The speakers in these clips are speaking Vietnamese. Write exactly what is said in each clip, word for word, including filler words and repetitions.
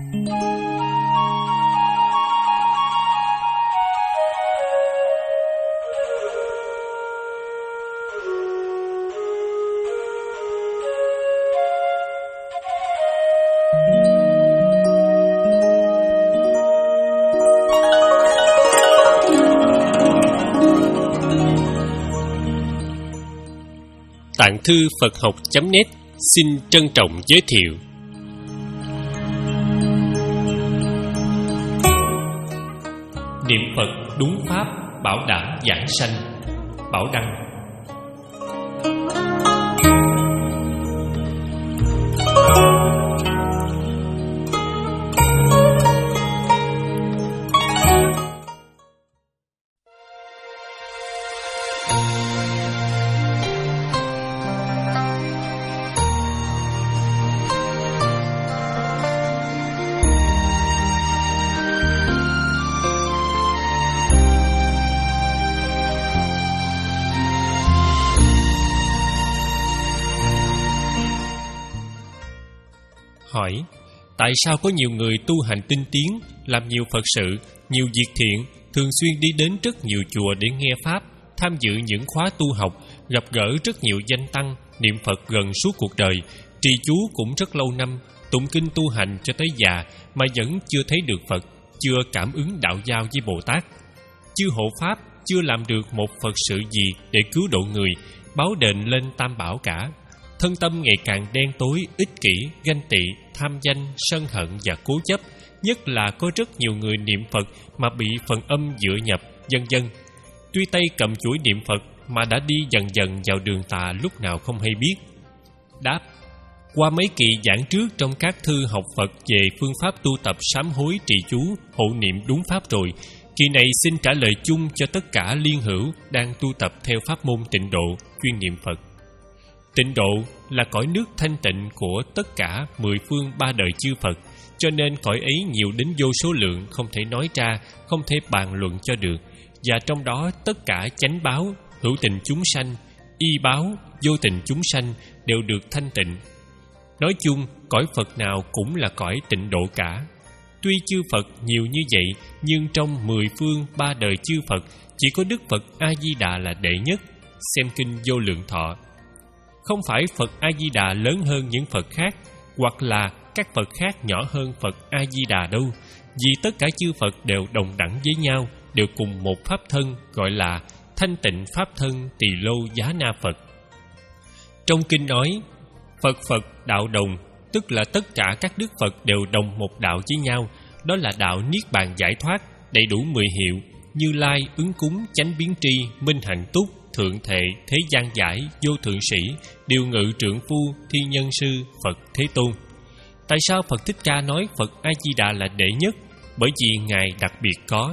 Tạng thư Phật học chấm net xin trân trọng giới thiệu Niệm Phật đúng pháp bảo đảm giảng sanh. Bảo Đăng. Hỏi: tại sao có nhiều người tu hành tinh tiến, làm nhiều Phật sự, nhiều việc thiện, thường xuyên đi đến rất nhiều chùa để nghe Pháp, tham dự những khóa tu học, gặp gỡ rất nhiều danh tăng, niệm Phật gần suốt cuộc đời, trì chú cũng rất lâu năm, tụng kinh tu hành cho tới già mà vẫn chưa thấy được Phật, chưa cảm ứng đạo giao với Bồ Tát? Chư hộ Pháp chưa làm được một Phật sự gì để cứu độ người, báo đền lên Tam Bảo cả. Thân tâm ngày càng đen tối, ích kỷ, ganh tị, tham danh, sân hận và cố chấp. Nhất là có rất nhiều người niệm Phật mà bị phần âm dựa nhập, vân vân. Tuy tay cầm chuỗi niệm Phật mà đã đi dần dần vào đường tà lúc nào không hay biết. Đáp: qua mấy kỳ giảng trước trong các thư học Phật về phương pháp tu tập sám hối trì chú, hộ niệm đúng pháp rồi, kỳ này xin trả lời chung cho tất cả liên hữu đang tu tập theo pháp môn Tịnh Độ, chuyên niệm Phật. Tịnh Độ là cõi nước thanh tịnh của tất cả mười phương ba đời chư Phật, cho nên cõi ấy nhiều đến vô số lượng, không thể nói ra, không thể bàn luận cho được. Và trong đó tất cả chánh báo, hữu tình chúng sanh, y báo, vô tình chúng sanh đều được thanh tịnh. Nói chung, cõi Phật nào cũng là cõi Tịnh Độ cả. Tuy chư Phật nhiều như vậy, nhưng trong mười phương ba đời chư Phật, chỉ có Đức Phật A-di-đà là đệ nhất. Xem kinh Vô Lượng Thọ. Không phải Phật A-di-đà lớn hơn những Phật khác, hoặc là các Phật khác nhỏ hơn Phật A-di-đà đâu, vì tất cả chư Phật đều đồng đẳng với nhau, đều cùng một pháp thân, gọi là thanh tịnh pháp thân Tỳ Lô Giá Na Phật. Trong kinh nói, Phật Phật đạo đồng, tức là tất cả các Đức Phật đều đồng một đạo với nhau, đó là đạo Niết Bàn giải thoát, đầy đủ mười hiệu: Như Lai, ứng cúng, chánh biến tri, minh hạnh túc, thượng thệ, thế gian giải, vô thượng sĩ, điều ngự trượng phu, thiên nhân sư, Phật Thế Tôn. Tại sao Phật Thích Ca nói Phật A-di-đà là đệ nhất? Bởi vì Ngài đặc biệt có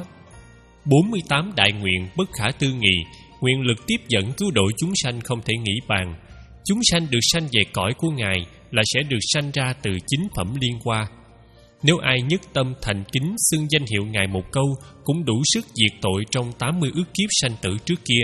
bốn mươi tám đại nguyện bất khả tư nghị, nguyện lực tiếp dẫn cứu độ chúng sanh không thể nghĩ bàn. Chúng sanh được sanh về cõi của Ngài là sẽ được sanh ra từ chính phẩm liên hoa. Nếu ai nhất tâm thành kính xưng danh hiệu Ngài một câu, cũng đủ sức diệt tội trong tám mươi ức kiếp sanh tử trước kia.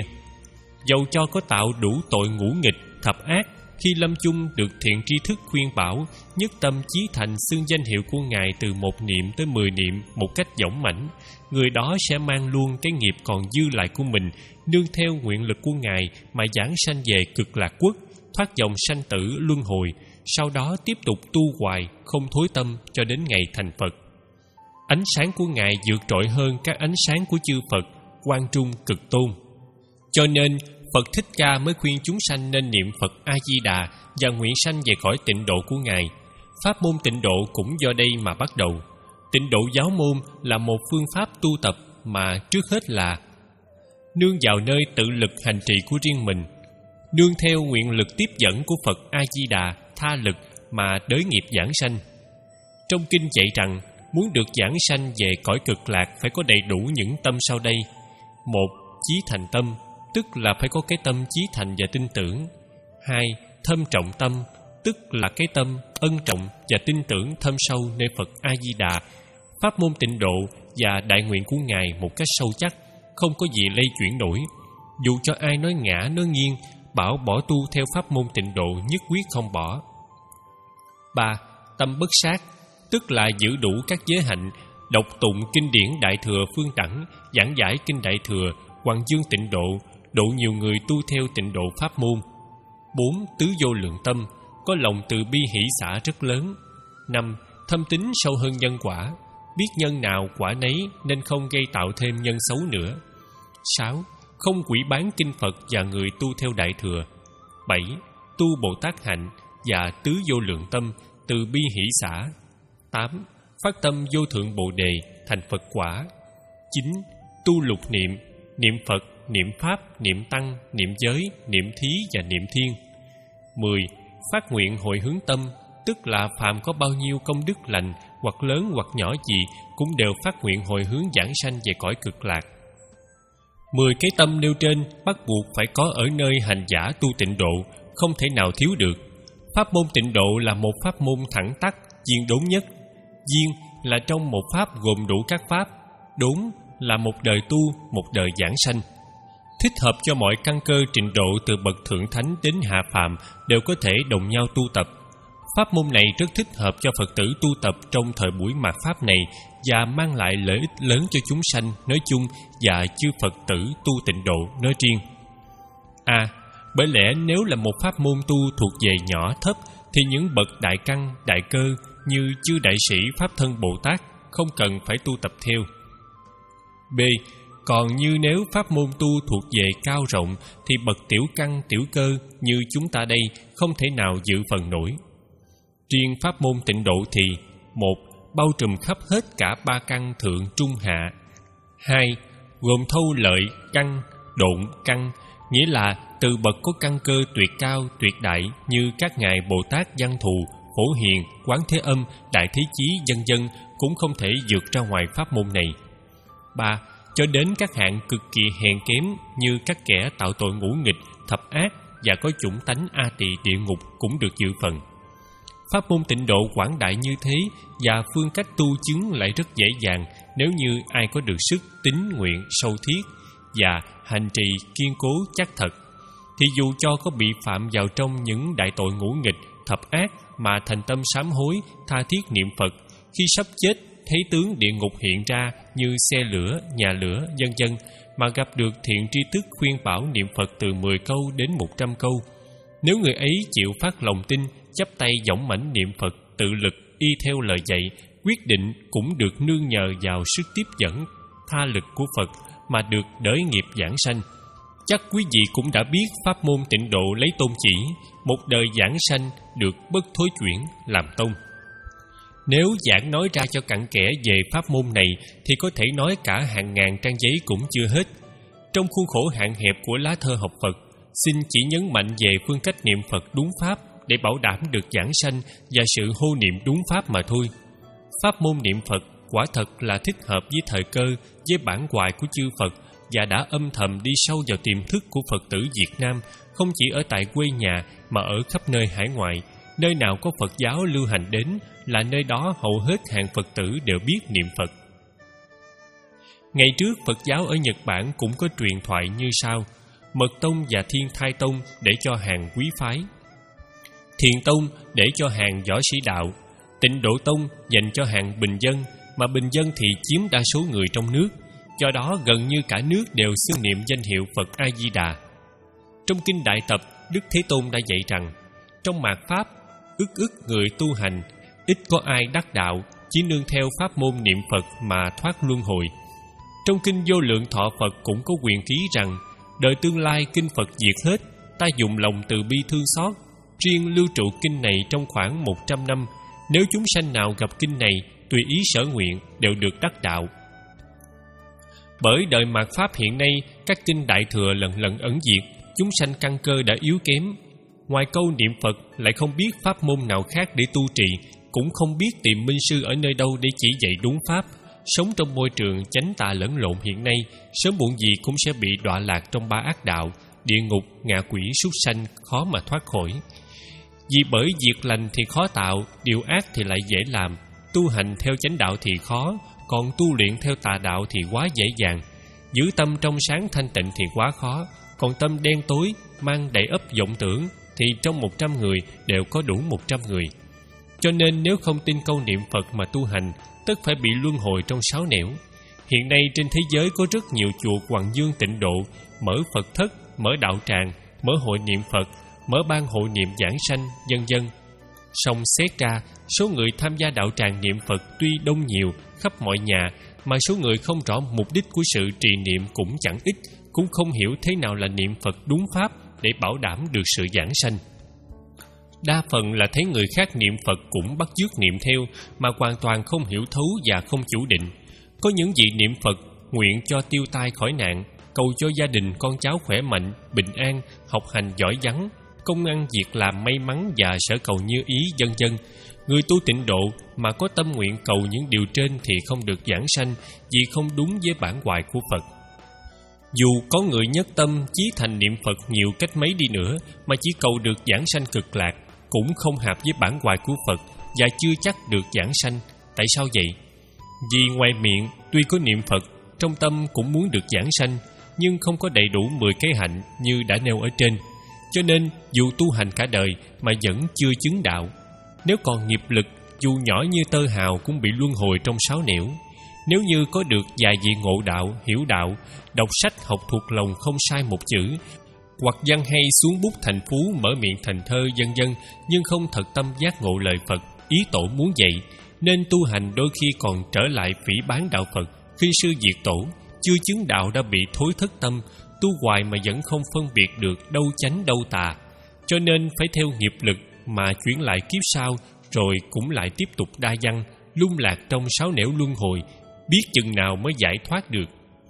Dầu cho có tạo đủ tội ngũ nghịch, thập ác, khi lâm chung được thiện tri thức khuyên bảo, nhất tâm chí thành xưng danh hiệu của Ngài từ một niệm tới mười niệm một cách dõng mãnh, người đó sẽ mang luôn cái nghiệp còn dư lại của mình, nương theo nguyện lực của Ngài mà giảng sanh về cực lạc quốc, thoát dòng sanh tử luân hồi, sau đó tiếp tục tu hoài, không thối tâm cho đến ngày thành Phật. Ánh sáng của Ngài vượt trội hơn các ánh sáng của chư Phật, quang trung cực tôn. Cho nên Phật Thích Ca mới khuyên chúng sanh nên niệm Phật A-di-đà và nguyện sanh về cõi Tịnh Độ của Ngài. Pháp môn Tịnh Độ cũng do đây mà bắt đầu. Tịnh Độ giáo môn là một phương pháp tu tập mà trước hết là nương vào nơi tự lực hành trì của riêng mình, nương theo nguyện lực tiếp dẫn của Phật A-di-đà tha lực mà đới nghiệp giảng sanh. Trong kinh dạy rằng muốn được giảng sanh về cõi cực lạc phải có đầy đủ những tâm sau đây. Một, chí thành tâm, tức là phải có cái tâm chí thành và tin tưởng. Hai, thâm trọng tâm, tức là cái tâm ân trọng và tin tưởng thâm sâu nơi Phật A-di-đà, pháp môn Tịnh Độ và đại nguyện của Ngài một cách sâu chắc, không có gì lay chuyển nổi. Dù cho ai nói ngã nói nghiêng, bảo bỏ tu theo pháp môn Tịnh Độ, nhất quyết không bỏ. Ba, tâm bất sát, tức là giữ đủ các giới hạnh, đọc tụng kinh điển Đại Thừa Phương Đẳng, giảng giải kinh Đại Thừa, Hoàng Dương Tịnh Độ, độ nhiều người tu theo Tịnh Độ pháp môn. Bốn. Tứ vô lượng tâm, có lòng từ bi hỷ xả rất lớn. Năm. Thâm tín sâu hơn nhân quả, biết nhân nào quả nấy nên không gây tạo thêm nhân xấu nữa. Sáu. Không quỷ bán kinh Phật và người tu theo Đại Thừa. Bảy. Tu Bồ Tát hạnh và tứ vô lượng tâm, từ bi hỷ xả. Tám. Phát tâm vô thượng Bồ Đề, thành Phật quả. Chín. Tu lục niệm, niệm Phật, niệm Pháp, niệm Tăng, niệm Giới, niệm Thí và niệm Thiên. Mười. Phát nguyện hồi hướng tâm, tức là phàm có bao nhiêu công đức lành, hoặc lớn hoặc nhỏ gì, cũng đều phát nguyện hồi hướng giảng sanh về cõi cực lạc. Mười cái tâm nêu trên bắt buộc phải có ở nơi hành giả tu tịnh độ, không thể nào thiếu được. Pháp môn tịnh độ là một pháp môn thẳng tắc, viên đốn nhất. Viên là trong một pháp gồm đủ các pháp, đốn là một đời tu, một đời giảng sanh. Thích hợp cho mọi căn cơ trình độ từ bậc thượng thánh đến hạ phàm đều có thể đồng nhau tu tập. Pháp môn này rất thích hợp cho Phật tử tu tập trong thời buổi mạt Pháp này và mang lại lợi ích lớn cho chúng sanh nói chung và chư Phật tử tu tịnh độ nói riêng. A. À, bởi lẽ nếu là một pháp môn tu thuộc về nhỏ thấp thì những bậc đại căn, đại cơ như chư đại sĩ Pháp Thân Bồ Tát không cần phải tu tập theo. B. Còn như nếu pháp môn tu thuộc về cao rộng thì bậc tiểu căn, tiểu cơ như chúng ta đây không thể nào dự phần nổi. Riêng pháp môn tịnh độ thì: một. Bao trùm khắp hết cả ba căn thượng, trung, hạ. Hai. Gồm thâu lợi, căn, độn, căn, nghĩa là từ bậc có căn cơ tuyệt cao, tuyệt đại như các ngài Bồ Tát Văn Thù, Phổ Hiền, Quán Thế Âm, Đại Thế Chí vân vân cũng không thể vượt ra ngoài pháp môn này. Ba. Cho đến các hạng cực kỳ hèn kém như các kẻ tạo tội ngũ nghịch, thập ác và có chủng tánh A Tỳ địa ngục cũng được dự phần. Pháp môn tịnh độ quảng đại như thế và phương cách tu chứng lại rất dễ dàng nếu như ai có được sức tín nguyện sâu thiết và hành trì kiên cố chắc thật. Thì dù cho có bị phạm vào trong những đại tội ngũ nghịch, thập ác mà thành tâm sám hối, tha thiết niệm Phật, khi sắp chết thấy tướng địa ngục hiện ra như xe lửa, nhà lửa, vân vân mà gặp được thiện tri thức khuyên bảo niệm Phật từ mười câu đến một trăm câu. Nếu người ấy chịu phát lòng tin, chắp tay dõng mãnh niệm Phật, tự lực y theo lời dạy, quyết định cũng được nương nhờ vào sức tiếp dẫn, tha lực của Phật mà được đới nghiệp giảng sanh. Chắc quý vị cũng đã biết pháp môn tịnh độ lấy tôn chỉ, một đời giảng sanh được bất thối chuyển làm tông. Nếu giảng nói ra cho cặn kẽ về pháp môn này thì có thể nói cả hàng ngàn trang giấy cũng chưa hết. Trong khuôn khổ hạn hẹp của lá thơ học Phật, xin chỉ nhấn mạnh về phương cách niệm Phật đúng pháp để bảo đảm được giảng sanh và sự hô niệm đúng pháp mà thôi. Pháp môn niệm Phật quả thật là thích hợp với thời cơ, với bản hoài của chư Phật và đã âm thầm đi sâu vào tiềm thức của Phật tử Việt Nam, không chỉ ở tại quê nhà mà ở khắp nơi hải ngoại. Nơi nào có Phật giáo lưu hành đến là nơi đó hầu hết hàng Phật tử đều biết niệm Phật. Ngày trước Phật giáo ở Nhật Bản cũng có truyền thoại như sau: Mật Tông và Thiên Thai Tông để cho hàng quý phái, Thiền Tông để cho hàng võ sĩ đạo, Tịnh Độ Tông dành cho hàng bình dân, mà bình dân thì chiếm đa số người trong nước, do đó gần như cả nước đều xưng niệm danh hiệu Phật A Di Đà. Trong kinh Đại Tập, Đức Thế Tôn đã dạy rằng trong mạt Pháp, ức ức người tu hành, ít có ai đắc đạo, chỉ nương theo pháp môn niệm Phật mà thoát luân hồi. Trong kinh Vô Lượng Thọ Phật cũng có quyền ký rằng đời tương lai kinh Phật diệt hết, ta dùng lòng từ bi thương xót, riêng lưu trụ kinh này trong khoảng một trăm năm. Nếu chúng sanh nào gặp kinh này, tùy ý sở nguyện đều được đắc đạo. Bởi đời mạt Pháp hiện nay, các kinh Đại Thừa lần lần ẩn diệt, chúng sanh căn cơ đã yếu kém. Ngoài câu niệm Phật lại không biết pháp môn nào khác để tu trì, cũng không biết tìm minh sư ở nơi đâu để chỉ dạy đúng pháp. Sống trong môi trường chánh tà lẫn lộn hiện nay, sớm muộn gì cũng sẽ bị đọa lạc trong ba ác đạo, địa ngục, ngạ quỷ, súc sanh, khó mà thoát khỏi. Vì bởi việc lành thì khó tạo, điều ác thì lại dễ làm. Tu hành theo chánh đạo thì khó, còn tu luyện theo tà đạo thì quá dễ dàng. Giữ tâm trong sáng thanh tịnh thì quá khó, còn tâm đen tối, mang đầy ắp vọng tưởng thì trong một trăm người đều có đủ một trăm người. Cho nên nếu không tin câu niệm Phật mà tu hành, tất phải bị luân hồi trong sáu nẻo. Hiện nay trên thế giới có rất nhiều chùa Hoằng Dương Tịnh Độ mở Phật thất, mở đạo tràng, mở hội niệm Phật, mở ban hội niệm giảng sanh, vân vân. Song xét ra, số người tham gia đạo tràng niệm Phật tuy đông nhiều khắp mọi nhà, mà số người không rõ mục đích của sự trì niệm cũng chẳng ít, cũng không hiểu thế nào là niệm Phật đúng pháp để bảo đảm được sự giảng sanh. Đa phần là thấy người khác niệm Phật cũng bắt chước niệm theo, mà hoàn toàn không hiểu thấu và không chủ định. Có những vị niệm Phật nguyện cho tiêu tai khỏi nạn, cầu cho gia đình con cháu khỏe mạnh, bình an, học hành giỏi giắng, công ăn việc làm may mắn và sở cầu như ý, vân vân. Người tu Tịnh Độ mà có tâm nguyện cầu những điều trên thì không được giảng sanh, vì không đúng với bản hoài của Phật. Dù có người nhất tâm chí thành niệm Phật nhiều cách mấy đi nữa, mà chỉ cầu được giảng sanh cực lạc, cũng không hợp với bản hoài của Phật và chưa chắc được giảng sanh. Tại sao vậy? Vì ngoài miệng tuy có niệm Phật, trong tâm cũng muốn được giảng sanh, nhưng không có đầy đủ mười cái hạnh như đã nêu ở trên. Cho nên dù tu hành cả đời mà vẫn chưa chứng đạo. Nếu còn nghiệp lực, dù nhỏ như tơ hào cũng bị luân hồi trong sáu nẻo. Nếu như có được vài vị ngộ đạo, hiểu đạo, đọc sách học thuộc lòng không sai một chữ, hoặc văn hay xuống bút thành phú, mở miệng thành thơ, vân vân, nhưng không thật tâm giác ngộ lời Phật, ý tổ muốn dạy, nên tu hành đôi khi còn trở lại phỉ báng đạo Phật, khinh sư diệt tổ. Chưa chứng đạo đã bị thối thất tâm, tu hoài mà vẫn không phân biệt được đâu chánh đâu tà. Cho nên phải theo nghiệp lực mà chuyển lại kiếp sau, rồi cũng lại tiếp tục đa văn, lung lạc trong sáu nẻo luân hồi, biết chừng nào mới giải thoát được.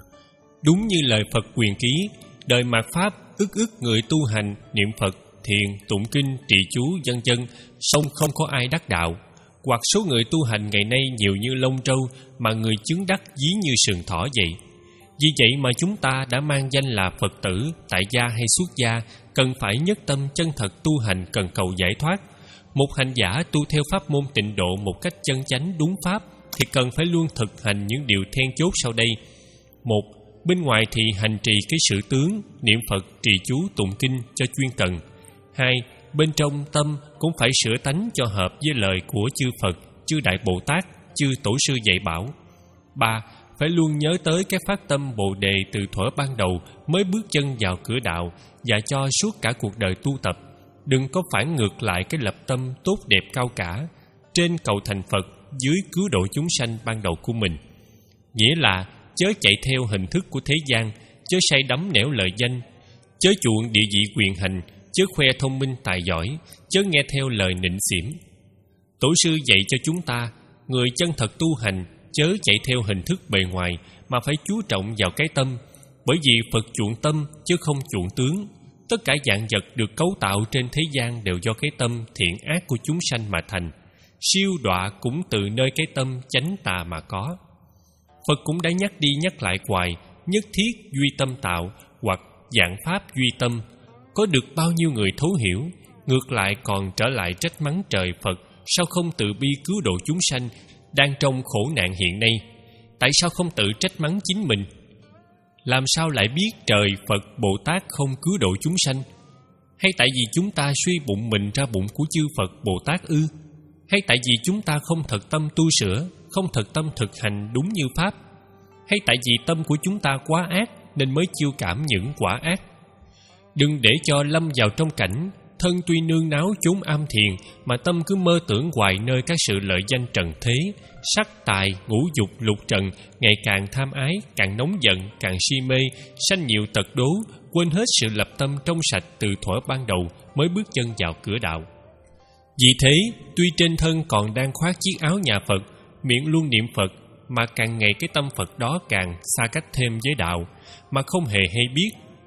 Đúng như lời Phật quyền ký, đời mạt Pháp ức ức người tu hành, niệm Phật, thiền, tụng kinh, trì chú, vân vân, song không có ai đắc đạo. Hoặc số người tu hành ngày nay nhiều như lông trâu, mà người chứng đắc dí như sừng thỏ vậy. Vì vậy mà chúng ta đã mang danh là Phật tử, tại gia hay xuất gia, cần phải nhất tâm chân thật tu hành cần cầu giải thoát. Một hành giả tu theo pháp môn Tịnh Độ một cách chân chánh đúng pháp thì cần phải luôn thực hành những điều then chốt sau đây. Một, bên ngoài thì hành trì cái sự tướng, niệm Phật, trì chú, tụng kinh cho chuyên cần. Hai, bên trong tâm cũng phải sửa tánh cho hợp với lời của chư Phật, chư Đại Bồ Tát, chư Tổ sư dạy bảo. Ba, phải luôn nhớ tới cái phát tâm Bồ Đề từ thuở ban đầu mới bước chân vào cửa đạo, và cho suốt cả cuộc đời tu tập. Đừng có phản ngược lại cái lập tâm tốt đẹp cao cả, trên cầu thành Phật, dưới cứu độ chúng sanh ban đầu của mình. Nghĩa là chớ chạy theo hình thức của thế gian, chớ say đắm nẻo lợi danh, chớ chuộng địa vị quyền hành, chớ khoe thông minh tài giỏi, chớ nghe theo lời nịnh xỉm. Tổ sư dạy cho chúng ta, người chân thật tu hành chớ chạy theo hình thức bề ngoài, mà phải chú trọng vào cái tâm, bởi vì Phật chuộng tâm chứ không chuộng tướng. Tất cả vạn vật được cấu tạo trên thế gian đều do cái tâm thiện ác của chúng sanh mà thành. Siêu đọa cũng từ nơi cái tâm chánh tà mà có. Phật cũng đã nhắc đi nhắc lại hoài, nhất thiết duy tâm tạo, hoặc vạn pháp duy tâm. Có được bao nhiêu người thấu hiểu, ngược lại còn trở lại trách mắng trời Phật, sao không tự bi cứu độ chúng sanh đang trong khổ nạn hiện nay? Tại sao không tự trách mắng chính mình? Làm sao lại biết trời Phật Bồ Tát không cứu độ chúng sanh? Hay tại vì chúng ta suy bụng mình ra bụng của chư Phật Bồ Tát ư? Hay tại vì chúng ta không thật tâm tu sửa, không thật tâm thực hành đúng như Pháp? Hay tại vì tâm của chúng ta quá ác nên mới chiêu cảm những quả ác? Đừng để cho lâm vào trong cảnh thân tuy nương náo chốn am thiền, mà tâm cứ mơ tưởng hoài nơi các sự lợi danh trần thế, sắc tài, ngũ dục, lục trần, ngày càng tham ái, càng nóng giận, càng si mê, sanh nhiều tật đố, quên hết sự lập tâm trong sạch từ thuở ban đầu mới bước chân vào cửa đạo. Vì thế, tuy trên thân còn đang khoác chiếc áo nhà Phật, miệng luôn niệm Phật, mà càng ngày cái tâm Phật đó càng xa cách thêm với đạo, mà không hề hay biết.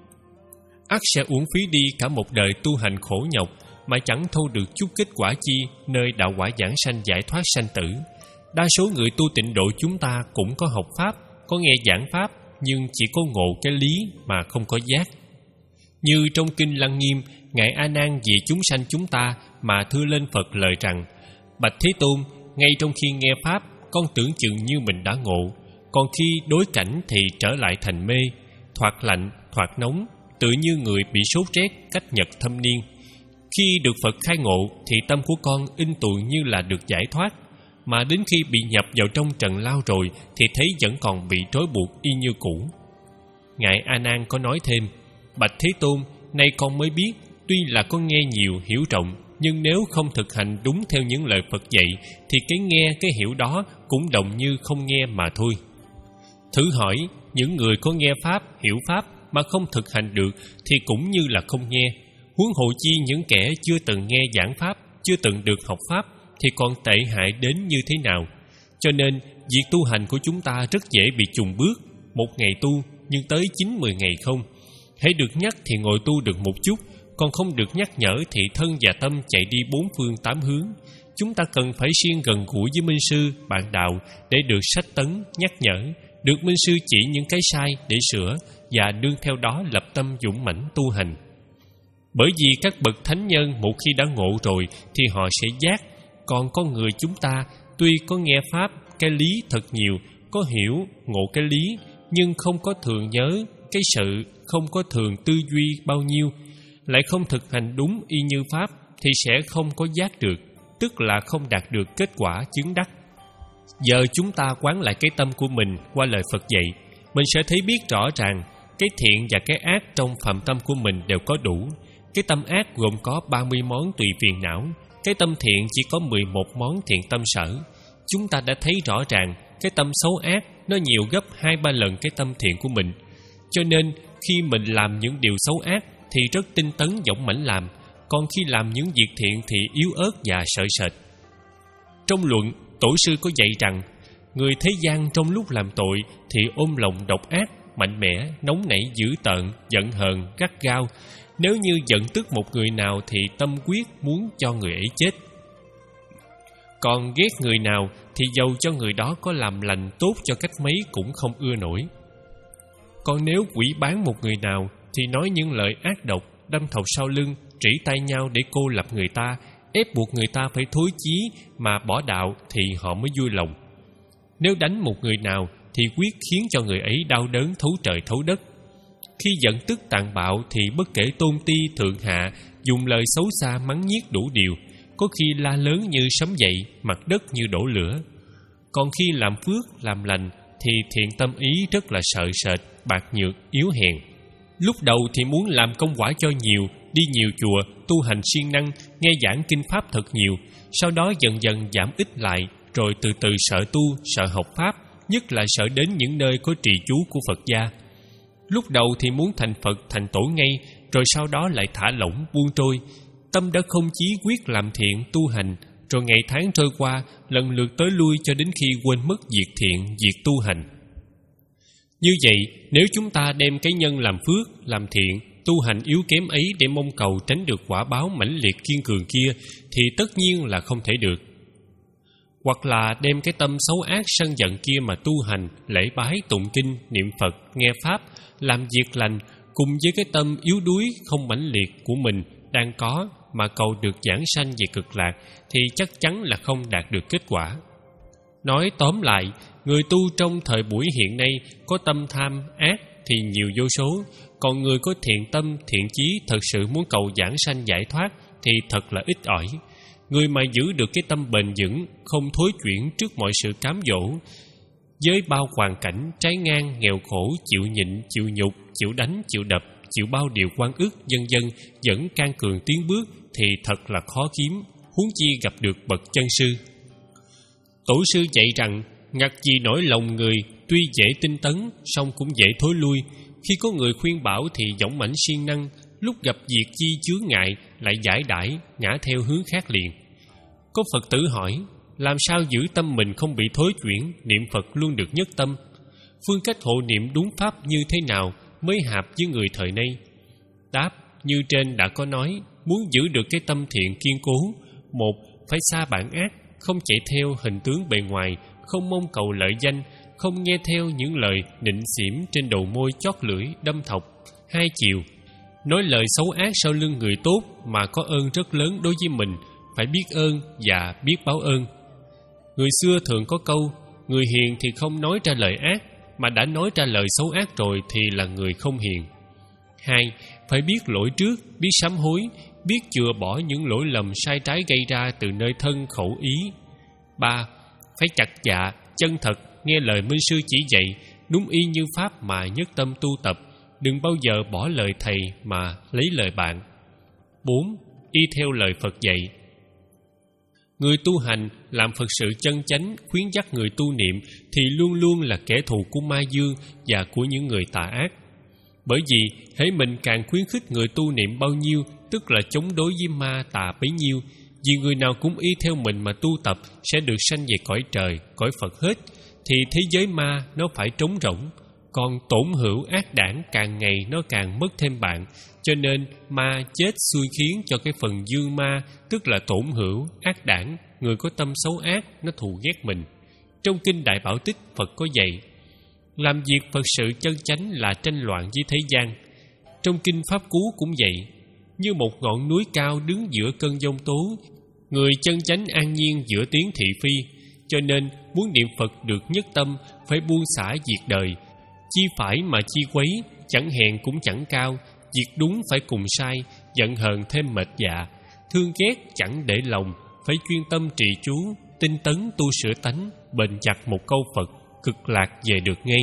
Ắt sẽ uổng phí đi cả một đời tu hành khổ nhọc, mà chẳng thu được chút kết quả chi nơi đạo quả giảng sanh giải thoát sanh tử. Đa số người tu Tịnh Độ chúng ta cũng có học Pháp, có nghe giảng Pháp, nhưng chỉ có ngộ cái lý mà không có giác. Như trong Kinh Lăng Nghiêm, Ngài A Nan vì chúng sanh chúng ta mà thưa lên Phật lời rằng: Bạch Thế Tôn, ngay trong khi nghe Pháp, con tưởng chừng như mình đã ngộ, còn khi đối cảnh thì trở lại thành mê, thoạt lạnh, thoạt nóng, tự như người bị sốt rét cách nhật thâm niên. Khi được Phật khai ngộ thì tâm của con in tụi như là được giải thoát, mà đến khi bị nhập vào trong trần lao rồi thì thấy vẫn còn bị trói buộc y như cũ. Ngài A Nan có nói thêm: Bạch Thế Tôn, nay con mới biết, tuy là con nghe nhiều hiểu rộng, nhưng nếu không thực hành đúng theo những lời Phật dạy thì cái nghe cái hiểu đó cũng đồng như không nghe mà thôi. Thử hỏi, những người có nghe pháp, hiểu pháp mà không thực hành được thì cũng như là không nghe. Huống hồ chi những kẻ chưa từng nghe giảng pháp, chưa từng được học pháp thì còn tệ hại đến như thế nào. Cho nên việc tu hành của chúng ta rất dễ bị chùng bước. Một ngày tu nhưng tới chín mười ngày không. Hễ được nhắc thì ngồi tu được một chút, còn không được nhắc nhở thì thân và tâm chạy đi bốn phương tám hướng. Chúng ta cần phải siêng gần gũi với minh sư, bạn đạo để được sách tấn, nhắc nhở, được minh sư chỉ những cái sai để sửa và nương theo đó lập tâm dũng mãnh tu hành. Bởi vì các bậc thánh nhân một khi đã ngộ rồi thì họ sẽ giác, còn con người chúng ta tuy có nghe pháp, cái lý thật nhiều, có hiểu, ngộ cái lý, nhưng không có thường nhớ cái sự, không có thường tư duy bao nhiêu, lại không thực hành đúng y như pháp thì sẽ không có giác được, tức là không đạt được kết quả chứng đắc. Giờ chúng ta quán lại cái tâm của mình qua lời Phật dạy, mình sẽ thấy biết rõ ràng cái thiện và cái ác trong phạm tâm của mình đều có đủ. Cái tâm ác gồm có ba mươi món tùy phiền não, cái tâm thiện chỉ có mười một món thiện tâm sở. Chúng ta đã thấy rõ ràng cái tâm xấu ác nó nhiều gấp hai ba lần cái tâm thiện của mình. Cho nên khi mình làm những điều xấu ác thì rất tinh tấn dũng mãnh làm, còn khi làm những việc thiện thì yếu ớt và sợ sệt. Trong luận, tổ sư có dạy rằng người thế gian trong lúc làm tội thì ôm lòng độc ác, mạnh mẽ, nóng nảy dữ tợn, giận hờn, gắt gao. Nếu như giận tức một người nào thì tâm quyết muốn cho người ấy chết. Còn ghét người nào thì dầu cho người đó có làm lành tốt cho cách mấy cũng không ưa nổi. Còn nếu quỷ bán một người nào thì nói những lời ác độc, đâm thọc sau lưng, trĩ tay nhau để cô lập người ta, ép buộc người ta phải thối chí mà bỏ đạo thì họ mới vui lòng. Nếu đánh một người nào thì quyết khiến cho người ấy đau đớn thấu trời thấu đất. Khi giận tức tàn bạo thì bất kể tôn ti thượng hạ, dùng lời xấu xa mắng nhiếc đủ điều, có khi la lớn như sấm dậy, mặt đất như đổ lửa. Còn khi làm phước, làm lành thì thiện tâm ý rất là sợ sệt, bạc nhược, yếu hèn. Lúc đầu thì muốn làm công quả cho nhiều, đi nhiều chùa, tu hành siêng năng, nghe giảng kinh pháp thật nhiều. Sau đó dần dần giảm ít lại, rồi từ từ sợ tu, sợ học pháp, nhất là sợ đến những nơi có trì chú của Phật gia. Lúc đầu thì muốn thành Phật, thành tổ ngay, rồi sau đó lại thả lỏng, buông trôi. Tâm đã không chí quyết làm thiện, tu hành, rồi ngày tháng trôi qua, lần lượt tới lui cho đến khi quên mất việc thiện, việc tu hành. Như vậy, nếu chúng ta đem cái nhân làm phước, làm thiện, tu hành yếu kém ấy để mong cầu tránh được quả báo mãnh liệt kiên cường kia, thì tất nhiên là không thể được. Hoặc là đem cái tâm xấu ác sân giận kia mà tu hành, lễ bái, tụng kinh, niệm Phật, nghe Pháp, làm việc lành, cùng với cái tâm yếu đuối không mãnh liệt của mình đang có mà cầu được giảng sanh về cực lạc thì chắc chắn là không đạt được kết quả. Nói tóm lại, người tu trong thời buổi hiện nay có tâm tham ác thì nhiều vô số, còn người có thiện tâm, thiện chí thật sự muốn cầu giảng sanh giải thoát thì thật là ít ỏi. Người mà giữ được cái tâm bền vững, không thối chuyển trước mọi sự cám dỗ, với bao hoàn cảnh trái ngang, nghèo khổ, chịu nhịn, chịu nhục, chịu đánh, chịu đập, chịu bao điều oan ức, vân vân, vẫn can cường tiến bước thì thật là khó kiếm, huống chi gặp được bậc chân sư. Tổ sư dạy rằng, ngặt gì nỗi lòng người tuy dễ tinh tấn, song cũng dễ thối lui. Khi có người khuyên bảo thì dũng mãnh siêng năng, lúc gặp việc chi chướng ngại lại giải đãi, ngã theo hướng khác liền. Có Phật tử hỏi, làm sao giữ tâm mình không bị thối chuyển, niệm Phật luôn được nhất tâm? Phương cách hộ niệm đúng pháp như thế nào mới hợp với người thời nay? Đáp, như trên đã có nói, muốn giữ được cái tâm thiện kiên cố, một, phải xa bản ác, không chạy theo hình tướng bề ngoài, không mong cầu lợi danh, không nghe theo những lời nịnh xỉm trên đầu môi chót lưỡi đâm thọc. Hai chiều, nói lời xấu ác sau lưng người tốt mà có ơn rất lớn đối với mình, phải biết ơn và biết báo ơn. Người xưa thường có câu, người hiền thì không nói ra lời ác, mà đã nói ra lời xấu ác rồi thì là người không hiền. Hai, phải biết lỗi trước, biết sám hối, biết chừa bỏ những lỗi lầm sai trái gây ra từ nơi thân khẩu ý. Ba, phải chặt dạ, chân thật, nghe lời minh sư chỉ dạy, đúng y như pháp mà nhất tâm tu tập, đừng bao giờ bỏ lời thầy mà lấy lời bạn. Bốn, y theo lời Phật dạy. Người tu hành làm Phật sự chân chánh, khuyến dắt người tu niệm thì luôn luôn là kẻ thù của ma dương và của những người tà ác. Bởi vì hễ mình càng khuyến khích người tu niệm bao nhiêu, tức là chống đối với ma tà bấy nhiêu. Vì người nào cũng y theo mình mà tu tập sẽ được sanh về cõi trời, cõi Phật hết, thì thế giới ma nó phải trống rỗng. Còn tổn hữu ác đảng càng ngày nó càng mất thêm bạn, cho nên ma chết xui khiến cho cái phần dương ma, tức là tổn hữu ác đảng, người có tâm xấu ác, nó thù ghét mình. Trong kinh Đại Bảo Tích, Phật có dạy làm việc Phật sự chân chánh là tranh loạn với thế gian. Trong kinh Pháp Cú cũng vậy, như một ngọn núi cao đứng giữa cơn giông tố, người chân chánh an nhiên giữa tiếng thị phi. Cho nên muốn niệm Phật được nhất tâm, phải buông xả việc đời, chi phải mà chi quấy, chẳng hèn cũng chẳng cao, việc đúng phải cùng sai, giận hờn thêm mệt dạ, thương ghét chẳng để lòng, phải chuyên tâm trì chú, tinh tấn tu sửa tánh, bền chặt một câu Phật, cực lạc về được ngay.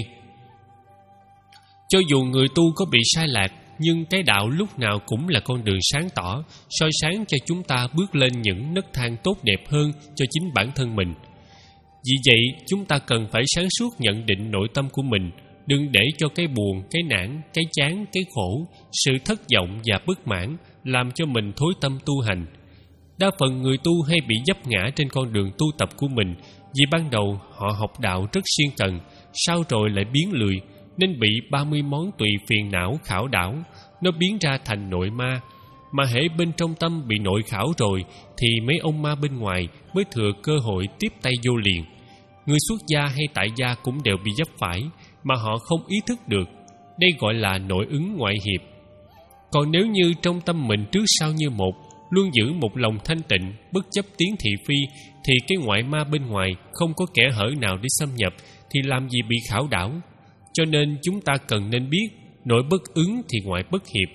Cho dù người tu có bị sai lạc, nhưng cái đạo lúc nào cũng là con đường sáng tỏ, soi sáng cho chúng ta bước lên những nấc thang tốt đẹp hơn cho chính bản thân mình. Vì vậy, chúng ta cần phải sáng suốt nhận định nội tâm của mình, đừng để cho cái buồn, cái nản, cái chán, cái khổ, sự thất vọng và bất mãn làm cho mình thối tâm tu hành. Đa phần người tu hay bị vấp ngã trên con đường tu tập của mình, vì ban đầu họ học đạo rất siêng cần, sau rồi lại biến lười, nên bị ba mươi món tùy phiền não khảo đảo, nó biến ra thành nội ma. Mà hễ bên trong tâm bị nội khảo rồi, thì mấy ông ma bên ngoài mới thừa cơ hội tiếp tay vô liền. Người xuất gia hay tại gia cũng đều bị vấp phải, mà họ không ý thức được. Đây gọi là nội ứng ngoại hiệp. Còn nếu như trong tâm mình trước sau như một, luôn giữ một lòng thanh tịnh, bất chấp tiếng thị phi, thì cái ngoại ma bên ngoài không có kẻ hở nào để xâm nhập, thì làm gì bị khảo đảo. Cho nên chúng ta cần nên biết, nội bất ứng thì ngoại bất hiệp.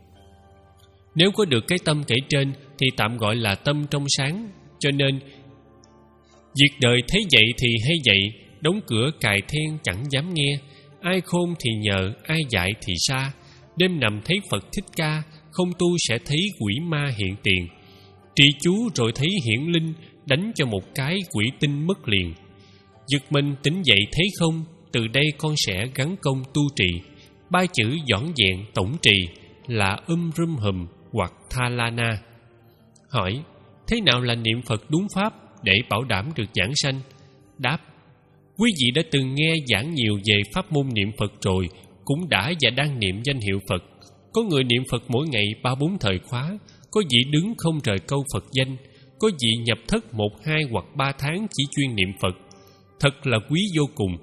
Nếu có được cái tâm kể trên thì tạm gọi là tâm trong sáng. Cho nên việc đời thấy vậy thì hay vậy, đóng cửa cài then chẳng dám nghe. Ai khôn thì nhờ, ai dại thì xa. Đêm nằm thấy Phật Thích Ca, không tu sẽ thấy quỷ ma hiện tiền. Trì chú rồi thấy hiển linh, đánh cho một cái quỷ tinh mất liền. Giật mình tỉnh dậy thấy không, từ đây con sẽ gắn công tu trì. Ba chữ dõn dẹn tổng trì là um rum hùm hoặc tha la na. Hỏi, thế nào là niệm Phật đúng pháp để bảo đảm được giảng sanh? Đáp, quý vị đã từng nghe giảng nhiều về pháp môn niệm Phật rồi, cũng đã và đang niệm danh hiệu Phật. Có người niệm Phật mỗi ngày ba bốn thời khóa, có vị đứng không rời câu Phật danh, có vị nhập thất một hai hoặc ba tháng chỉ chuyên niệm Phật. Thật là quý vô cùng.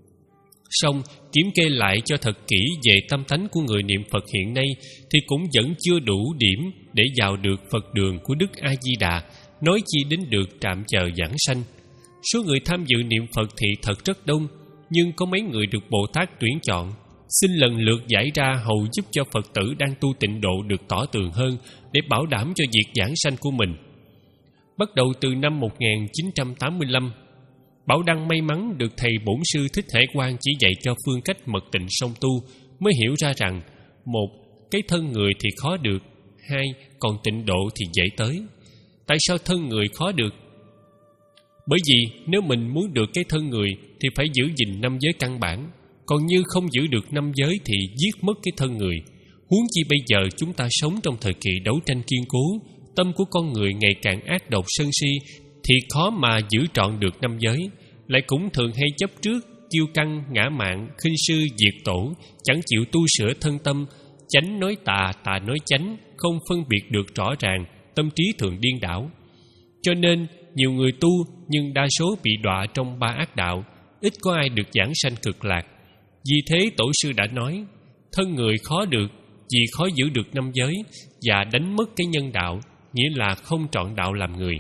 Song kiểm kê lại cho thật kỹ về tâm tánh của người niệm Phật hiện nay thì cũng vẫn chưa đủ điểm để vào được Phật đường của Đức A Di Đà, nói chi đến được trạm chờ giảng sanh. Số người tham dự niệm Phật thì thật rất đông, nhưng có mấy người được Bồ Tát tuyển chọn. Xin lần lượt giải ra hầu giúp cho Phật tử đang tu tịnh độ được tỏ tường hơn để bảo đảm cho việc giảng sanh của mình. Bắt đầu từ năm một nghìn chín trăm tám mươi lăm, Bảo Đăng may mắn được thầy bổn sư Thích Hải Quang chỉ dạy cho phương cách mật tịnh song tu, mới hiểu ra rằng: một, cái thân người thì khó được; hai, còn tịnh độ thì dễ tới. Tại sao thân người khó được? Bởi vì nếu mình muốn được cái thân người thì phải giữ gìn năm giới căn bản, còn như không giữ được năm giới thì giết mất cái thân người. Huống chi bây giờ chúng ta sống trong thời kỳ đấu tranh kiên cố, tâm của con người ngày càng ác độc sân si, thì khó mà giữ trọn được năm giới. Lại cũng thường hay chấp trước, kiêu căng, ngã mạn, khinh sư, diệt tổ, chẳng chịu tu sửa thân tâm, chánh nói tà, tà nói chánh, không phân biệt được rõ ràng, tâm trí thường điên đảo. Cho nên nhiều người tu nhưng đa số bị đọa trong ba ác đạo, ít có ai được giảng sanh cực lạc. Vì thế tổ sư đã nói, thân người khó được vì khó giữ được năm giới và đánh mất cái nhân đạo, nghĩa là không trọn đạo làm người.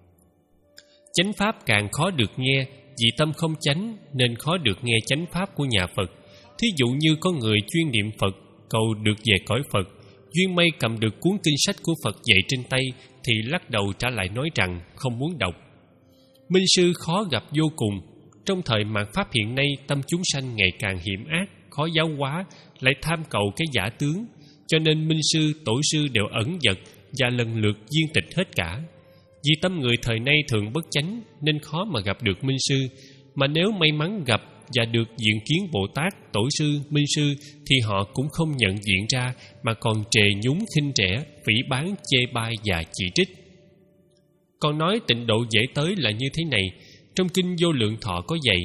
Chánh pháp càng khó được nghe vì tâm không chánh, nên khó được nghe chánh pháp của nhà Phật. Thí dụ như có người chuyên niệm Phật cầu được về cõi Phật, Duyên Mây cầm được cuốn kinh sách của Phật dạy trên tay thì lắc đầu trả lại nói rằng không muốn đọc. Minh sư khó gặp vô cùng. Trong thời mạt Pháp hiện nay, tâm chúng sanh ngày càng hiểm ác, khó giáo hóa, lại tham cầu cái giả tướng, cho nên minh sư, tổ sư đều ẩn dật và lần lượt viên tịch hết cả. Vì tâm người thời nay thường bất chánh nên khó mà gặp được minh sư, mà nếu may mắn gặp và được diện kiến Bồ Tát, tổ sư, minh sư thì họ cũng không nhận diện ra mà còn trề nhúng khinh rẻ, phỉ báng, chê bai và chỉ trích. Còn nói tịnh độ dễ tới là như thế này. Trong kinh Vô Lượng Thọ có dạy: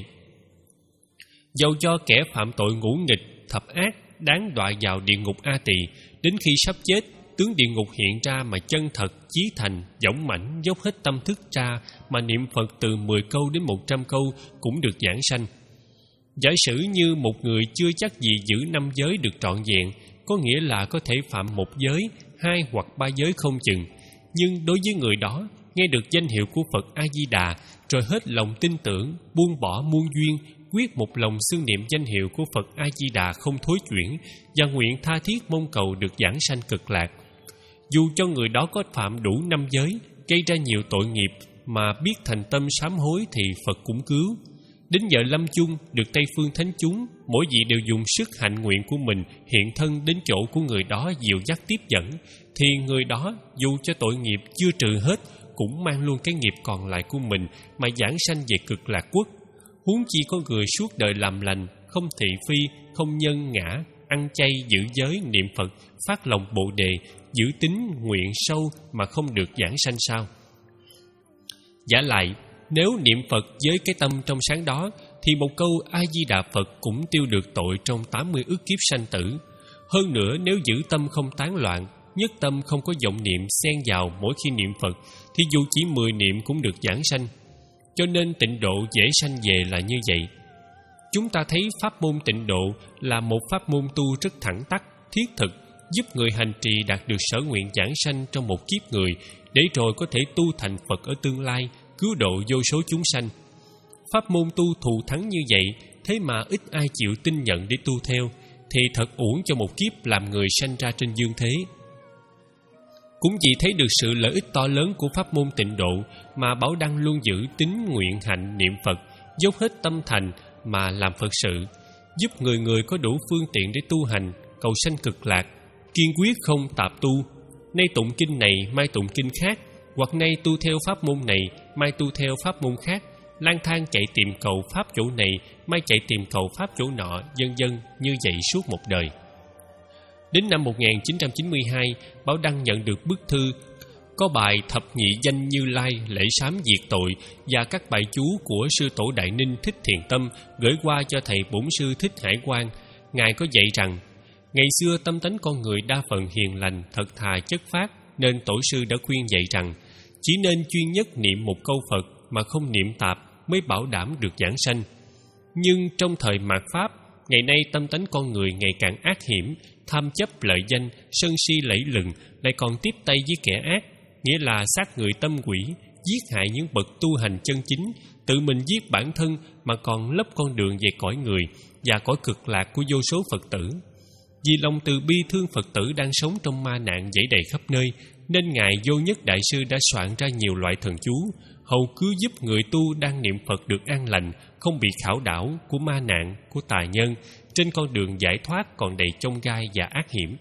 dầu cho kẻ phạm tội ngũ nghịch, thập ác, đáng đọa vào địa ngục A Tỳ, đến khi sắp chết, tướng địa ngục hiện ra mà chân thật, chí thành, dõng mãnh, dốc hết tâm thức ra mà niệm Phật từ mười câu đến một trăm câu cũng được giảng sanh. Giả sử như một người chưa chắc gì giữ năm giới được trọn vẹn, có nghĩa là có thể phạm một giới, hai hoặc ba giới không chừng, nhưng đối với người đó, nghe được danh hiệu của Phật A-di-đà, rồi hết lòng tin tưởng, buông bỏ muôn duyên, quyết một lòng xưng niệm danh hiệu của Phật A-di-đà không thối chuyển, và nguyện tha thiết mong cầu được giảng sanh cực lạc. Dù cho người đó có phạm đủ năm giới, gây ra nhiều tội nghiệp, mà biết thành tâm sám hối thì Phật cũng cứu. Đến giờ lâm chung, được Tây Phương Thánh chúng, mỗi vị đều dùng sức hạnh nguyện của mình hiện thân đến chỗ của người đó dìu dắt tiếp dẫn, thì người đó dù cho tội nghiệp chưa trừ hết, cũng mang luôn cái nghiệp còn lại của mình mà giảng sanh về cực lạc quốc. Huống chi có người suốt đời làm lành, không thị phi, không nhân ngã, ăn chay, giữ giới, niệm Phật, phát lòng Bồ đề, giữ tín nguyện sâu mà không được giảng sanh sao? Giả lại, nếu niệm Phật với cái tâm trong sáng đó, thì một câu A-di-đà Phật cũng tiêu được tội trong tám mươi ức kiếp sanh tử. Hơn nữa, nếu giữ tâm không tán loạn, nhất tâm không có vọng niệm xen vào mỗi khi niệm Phật, thì dù chỉ mười niệm cũng được giảng sanh. Cho nên tịnh độ dễ sanh về là như vậy. Chúng ta thấy pháp môn tịnh độ là một pháp môn tu rất thẳng tắc, thiết thực, giúp người hành trì đạt được sở nguyện giảng sanh trong một kiếp người, để rồi có thể tu thành Phật ở tương lai, cứu độ vô số chúng sanh. Pháp môn tu thù thắng như vậy, thế mà ít ai chịu tin nhận để tu theo, thì thật uổng cho một kiếp làm người sanh ra trên dương thế. Cũng chỉ thấy được sự lợi ích to lớn của pháp môn tịnh độ mà Bảo Đăng luôn giữ tín nguyện hạnh niệm Phật, dốc hết tâm thành mà làm Phật sự, giúp người người có đủ phương tiện để tu hành, cầu sanh cực lạc, kiên quyết không tạp tu. Nay tụng kinh này, mai tụng kinh khác, hoặc nay tu theo pháp môn này, mai tu theo pháp môn khác, lang thang chạy tìm cầu pháp chỗ này, mai chạy tìm cầu pháp chỗ nọ, vân vân, như vậy suốt một đời. Đến năm một nghìn chín trăm chín mươi hai, Bảo Đăng nhận được bức thư có bài Thập Nhị Danh Như Lai lễ sám diệt tội và các bài chú của sư tổ Đại Ninh Thích Thiền Tâm gửi qua cho thầy bổn sư Thích Hải Quang. Ngài có dạy rằng, ngày xưa tâm tánh con người đa phần hiền lành, thật thà chất phác, nên tổ sư đã khuyên dạy rằng chỉ nên chuyên nhất niệm một câu Phật mà không niệm tạp mới bảo đảm được giảng sanh. Nhưng trong thời mạt Pháp, ngày nay tâm tánh con người ngày càng ác hiểm, tham chấp lợi danh, sân si lẫy lừng, lại còn tiếp tay với kẻ ác, nghĩa là sát người tâm quỷ, giết hại những bậc tu hành chân chính, tự mình giết bản thân mà còn lấp con đường về cõi người và cõi cực lạc của vô số Phật tử. Vì lòng từ bi thương Phật tử đang sống trong ma nạn dãy đầy khắp nơi, nên Ngài Vô Nhất Đại Sư đã soạn ra nhiều loại thần chú, hầu cứu giúp người tu đang niệm Phật được an lành, không bị khảo đảo của ma nạn, của tà nhân, trên con đường giải thoát còn đầy chông gai và ác hiểm.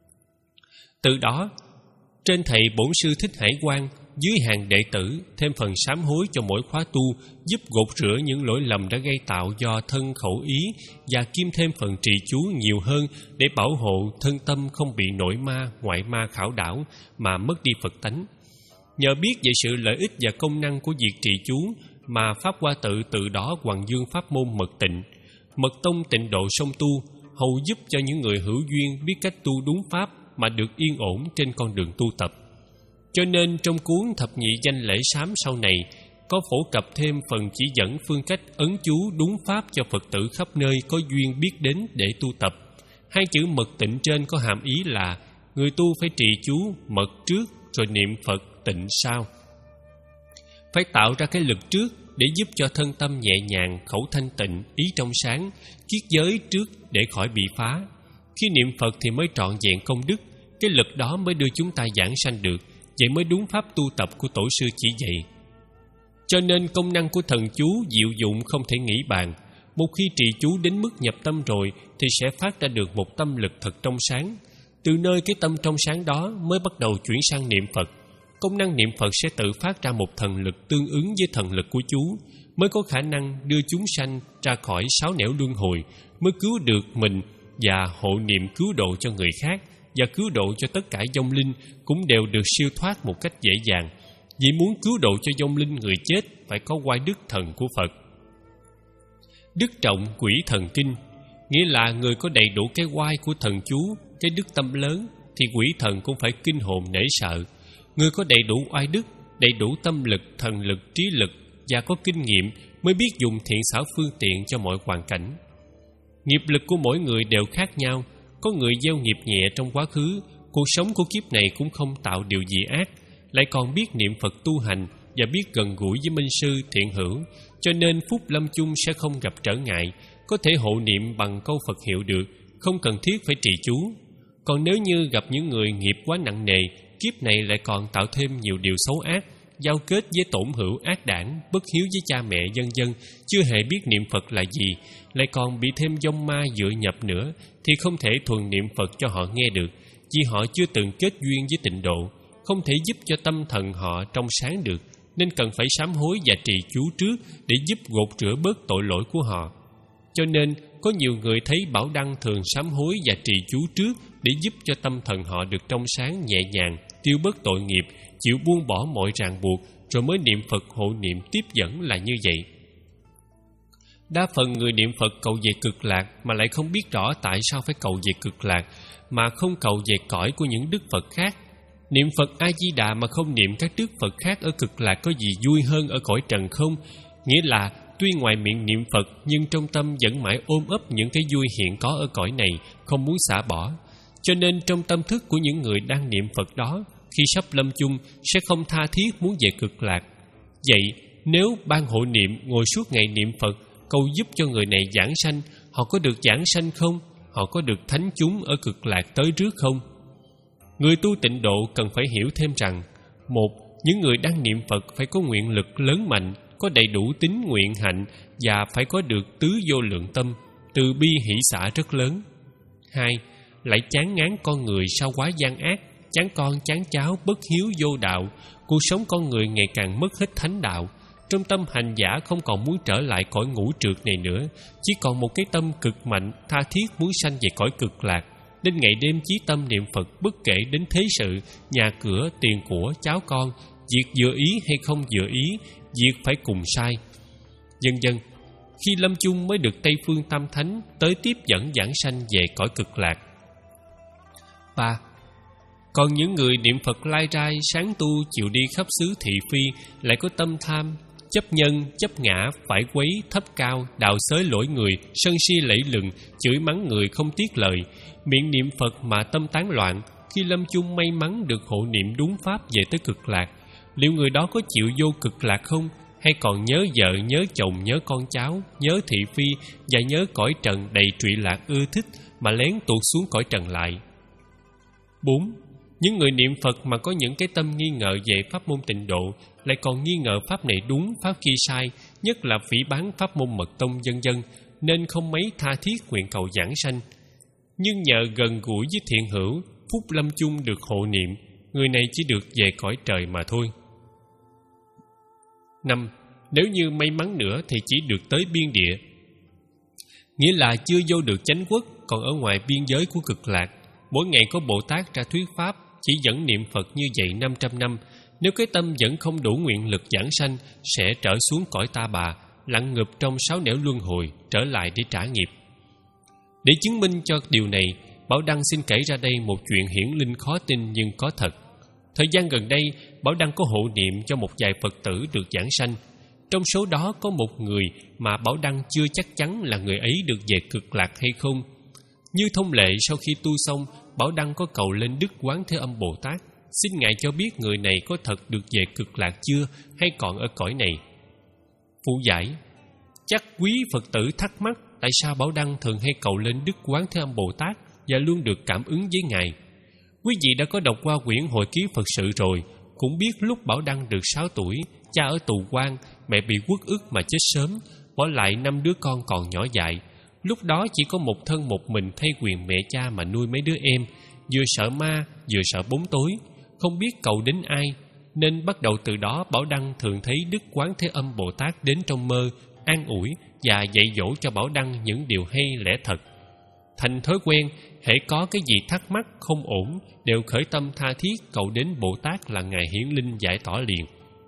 Từ đó, trên thầy bổn sư Thích Hải Quang, dưới hàng đệ tử thêm phần sám hối cho mỗi khóa tu, giúp gột rửa những lỗi lầm đã gây tạo do thân khẩu ý, và kim thêm phần trì chú nhiều hơn để bảo hộ thân tâm không bị nội ma, ngoại ma khảo đảo mà mất đi Phật tánh. Nhờ biết về sự lợi ích và công năng của việc trì chú mà Pháp Hoa Tự từ đó hoằng dương pháp môn mật tịnh, mật tông tịnh độ song tu, hầu giúp cho những người hữu duyên biết cách tu đúng pháp mà được yên ổn trên con đường tu tập. Cho nên trong cuốn Thập Nhị Danh Lễ Sám sau này có phổ cập thêm phần chỉ dẫn phương cách ấn chú đúng pháp cho Phật tử khắp nơi có duyên biết đến để tu tập. Hai chữ mật tịnh trên có hàm ý là người tu phải trì chú mật trước rồi niệm Phật tịnh sau. Phải tạo ra cái lực trước để giúp cho thân tâm nhẹ nhàng, khẩu thanh tịnh, ý trong sáng, kiết giới trước để khỏi bị phá. Khi niệm Phật thì mới trọn vẹn công đức, Cái lực đó mới đưa chúng ta giảng sanh được. Vậy mới đúng pháp tu tập của tổ sư chỉ dạy. Cho nên công năng của thần chú diệu dụng không thể nghĩ bàn. Một khi trì chú đến mức nhập tâm rồi thì sẽ phát ra được một tâm lực thật trong sáng. Từ nơi cái tâm trong sáng đó mới bắt đầu chuyển sang niệm Phật. Công năng niệm Phật sẽ tự phát ra một thần lực tương ứng với thần lực của chú, mới có khả năng đưa chúng sanh ra khỏi sáu nẻo luân hồi, mới cứu được mình và hộ niệm cứu độ cho người khác, và cứu độ cho tất cả vong linh cũng đều được siêu thoát một cách dễ dàng. Vì muốn cứu độ cho vong linh người chết phải có oai đức thần của Phật. Đức trọng quỷ thần kinh, nghĩa là người có đầy đủ cái oai của thần chú, cái đức tâm lớn, thì quỷ thần cũng phải kinh hồn nể sợ. Người có đầy đủ oai đức, đầy đủ tâm lực, thần lực, trí lực và có kinh nghiệm mới biết dùng thiện xảo phương tiện cho mọi hoàn cảnh. Nghiệp lực của mỗi người đều khác nhau. Có người gieo nghiệp nhẹ trong quá khứ, cuộc sống của kiếp này cũng không tạo điều gì ác, lại còn biết niệm Phật tu hành và biết gần gũi với minh sư thiện hữu, cho nên phúc lâm chung sẽ không gặp trở ngại, có thể hộ niệm bằng câu Phật hiệu được, không cần thiết phải trì chú. Còn nếu như gặp những người nghiệp quá nặng nề, kiếp này lại còn tạo thêm nhiều điều xấu ác, giao kết với tổn hữu ác đảng, bất hiếu với cha mẹ vân vân, chưa hề biết niệm Phật là gì, lại còn bị thêm vong ma dựa nhập nữa, thì không thể thuần niệm Phật cho họ nghe được, vì họ chưa từng kết duyên với tịnh độ, không thể giúp cho tâm thần họ trong sáng được, nên cần phải sám hối và trì chú trước để giúp gột rửa bớt tội lỗi của họ. Cho nên có nhiều người thấy Bảo Đăng thường sám hối và trì chú trước để giúp cho tâm thần họ được trong sáng nhẹ nhàng, tiêu bớt tội nghiệp, chịu buông bỏ mọi ràng buộc, rồi mới niệm Phật hộ niệm tiếp dẫn là như vậy. Đa phần người niệm Phật cầu về cực lạc mà lại không biết rõ tại sao phải cầu về cực lạc, mà không cầu về cõi của những đức Phật khác. Niệm Phật A-di-đà mà không niệm các đức Phật khác ở cực lạc có gì vui hơn ở cõi trần không? Nghĩa là tuy ngoài miệng niệm Phật nhưng trong tâm vẫn mãi ôm ấp những cái vui hiện có ở cõi này, không muốn xả bỏ. Cho nên trong tâm thức của những người đang niệm Phật đó, khi sắp lâm chung sẽ không tha thiết muốn về cực lạc. Vậy nếu ban hộ niệm ngồi suốt ngày niệm Phật cầu giúp cho người này giảng sanh, họ có được giảng sanh không? Họ có được thánh chúng ở cực lạc tới trước không? Người tu tịnh độ cần phải hiểu thêm rằng: một, những người đang niệm Phật phải có nguyện lực lớn mạnh, có đầy đủ tín nguyện hạnh và phải có được tứ vô lượng tâm, từ bi hỷ xả rất lớn. Hai, lại chán ngán con người sao quá gian ác, chán con chán cháu, bất hiếu vô đạo, cuộc sống con người ngày càng mất hết thánh đạo. Trong tâm hành giả không còn muốn trở lại cõi ngũ trượt này nữa, chỉ còn một cái tâm cực mạnh, tha thiết muốn sanh về cõi cực lạc, nên ngày đêm chí tâm niệm Phật bất kể đến thế sự, nhà cửa, tiền của, cháu con, việc vừa ý hay không vừa ý, việc phải cùng sai, vân vân. Khi lâm chung mới được Tây Phương Tam Thánh tới tiếp dẫn giảng sanh về cõi cực lạc. Ba. Còn những người niệm Phật lai rai, sáng tu, chịu đi khắp xứ thị phi, lại có tâm tham, chấp nhân, chấp ngã, phải quấy, thấp cao, đạo xới lỗi người, sân si lẫy lừng, chửi mắng người không tiếc lời, miệng niệm Phật mà tâm tán loạn, khi lâm chung may mắn được hộ niệm đúng pháp về tới cực lạc, liệu người đó có chịu vô cực lạc không? Hay còn nhớ vợ, nhớ chồng, nhớ con cháu, nhớ thị phi và nhớ cõi trần đầy trụy lạc ưa thích mà lén tuột xuống cõi trần lại? Bốn. Những người niệm Phật mà có những cái tâm nghi ngờ về pháp môn tịnh độ, lại còn nghi ngờ pháp này đúng, pháp kia sai, nhất là phỉ báng pháp môn mật tông vân vân, nên không mấy tha thiết nguyện cầu giảng sanh. Nhưng nhờ gần gũi với thiện hữu, phúc lâm chung được hộ niệm, người này chỉ được về cõi trời mà thôi. Năm. Nếu như may mắn nữa thì chỉ được tới biên địa, nghĩa là chưa vô được chánh quốc, còn ở ngoài biên giới của cực lạc. Mỗi ngày có Bồ Tát ra thuyết pháp, chỉ dẫn niệm Phật như vậy năm trăm năm. Nếu cái tâm vẫn không đủ nguyện lực giảng sanh, sẽ trở xuống cõi ta bà, lặn ngụp trong sáu nẻo luân hồi, trở lại để trả nghiệp. Để chứng minh cho điều này, Bảo Đăng xin kể ra đây một chuyện hiển linh khó tin nhưng có thật. Thời gian gần đây, Bảo Đăng có hộ niệm cho một vài Phật tử được giảng sanh. Trong số đó có một người mà Bảo Đăng chưa chắc chắn là người ấy được về cực lạc hay không. Như thông lệ, sau khi tu xong, Bảo Đăng có cầu lên Đức Quán Thế Âm Bồ Tát, xin Ngài cho biết người này có thật được về cực lạc chưa, hay còn ở cõi này. Phụ giải: chắc quý Phật tử thắc mắc tại sao Bảo Đăng thường hay cầu lên Đức Quán Thế Âm Bồ Tát và luôn được cảm ứng với Ngài. Quý vị đã có đọc qua quyển Hồi ký Phật sự rồi, cũng biết lúc Bảo Đăng được sáu tuổi, cha ở tù quan, mẹ bị uất ức mà chết sớm, bỏ lại năm đứa con còn nhỏ dại. Lúc đó chỉ có một thân một mình thay quyền mẹ cha mà nuôi mấy đứa em, vừa sợ ma, vừa sợ bóng tối, không biết cầu đến ai. Nên bắt đầu từ đó, Bảo Đăng thường thấy Đức Quán Thế Âm Bồ Tát đến trong mơ, an ủi và dạy dỗ cho Bảo Đăng những điều hay lẽ thật. Thành thói quen, hễ có cái gì thắc mắc không ổn, đều khởi tâm tha thiết cầu đến Bồ Tát là Ngài Hiển Linh giải tỏ liền.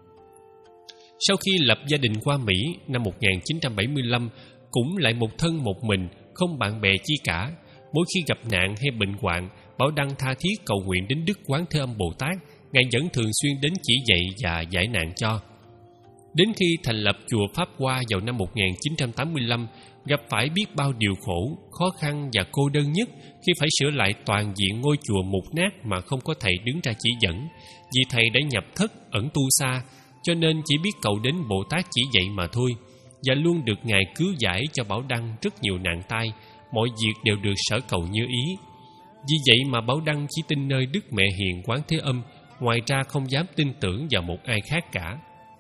Sau khi lập gia đình qua Mỹ năm một nghìn chín trăm bảy mươi lăm, cũng lại một thân một mình, không bạn bè chi cả. Mỗi khi gặp nạn hay bệnh hoạn, Bảo Đăng tha thiết cầu nguyện đến Đức Quán Thế Âm Bồ Tát. Ngài vẫn thường xuyên đến chỉ dạy và giải nạn cho. Đến khi thành lập chùa Pháp Hoa vào năm một nghìn chín trăm tám mươi lăm, gặp phải biết bao điều khổ, khó khăn và cô đơn nhất khi phải sửa lại toàn diện ngôi chùa mục nát mà không có thầy đứng ra chỉ dẫn, vì thầy đã nhập thất ẩn tu xa, cho nên chỉ biết cầu đến Bồ Tát chỉ dạy mà thôi, và luôn được Ngài cứu giải cho Bảo Đăng rất nhiều nạn tai, mọi việc đều được sở cầu như ý. Vì vậy mà Bảo Đăng chỉ tin nơi Đức Mẹ Hiền Quán Thế Âm, ngoài ra không dám tin tưởng vào một ai khác cả.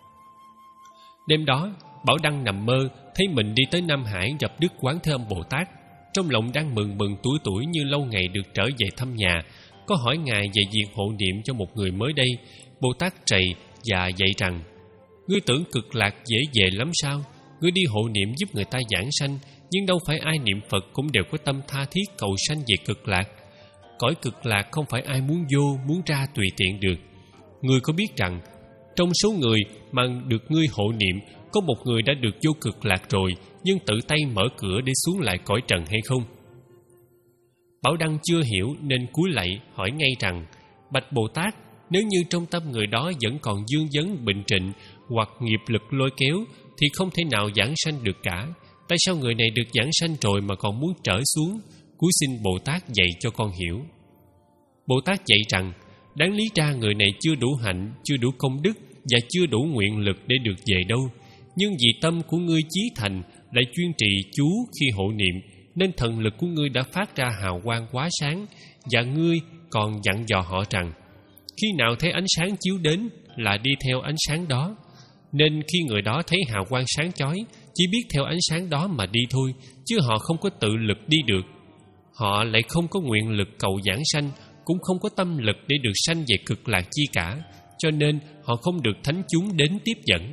Đêm đó, Bảo Đăng nằm mơ thấy mình đi tới Nam Hải gặp Đức Quán Thế Âm Bồ Tát. Trong lòng đang mừng mừng tuổi tuổi như lâu ngày được trở về thăm nhà, có hỏi Ngài về việc hộ niệm cho một người mới đây. Bồ Tát trầy và dạy rằng: ngươi tưởng cực lạc dễ về lắm sao? Ngươi đi hộ niệm giúp người ta giảng sanh, nhưng đâu phải ai niệm Phật cũng đều có tâm tha thiết cầu sanh về cực lạc. Cõi cực lạc không phải ai muốn vô, muốn ra tùy tiện được. Ngươi có biết rằng trong số người mà được ngươi hộ niệm, có một người đã được vô cực lạc rồi, nhưng tự tay mở cửa để xuống lại cõi trần hay không? Bảo Đăng chưa hiểu nên cúi lạy hỏi ngay rằng: bạch Bồ Tát, nếu như trong tâm người đó vẫn còn dương vấn bệnh trịnh hoặc nghiệp lực lôi kéo, thì không thể nào giảng sanh được cả. Tại sao người này được giảng sanh rồi mà còn muốn trở xuống? Cúi xin Bồ Tát dạy cho con hiểu. Bồ Tát dạy rằng: đáng lý ra người này chưa đủ hạnh, chưa đủ công đức và chưa đủ nguyện lực để được về đâu. Nhưng vì tâm của ngươi chí thành, lại chuyên trì chú khi hộ niệm, nên thần lực của ngươi đã phát ra hào quang quá sáng. Và ngươi còn dặn dò họ rằng: khi nào thấy ánh sáng chiếu đến là đi theo ánh sáng đó. Nên khi người đó thấy hào quang sáng chói, chỉ biết theo ánh sáng đó mà đi thôi, chứ họ không có tự lực đi được. Họ lại không có nguyện lực cầu giảng sanh, cũng không có tâm lực để được sanh về cực lạc chi cả, cho nên họ không được thánh chúng đến tiếp dẫn.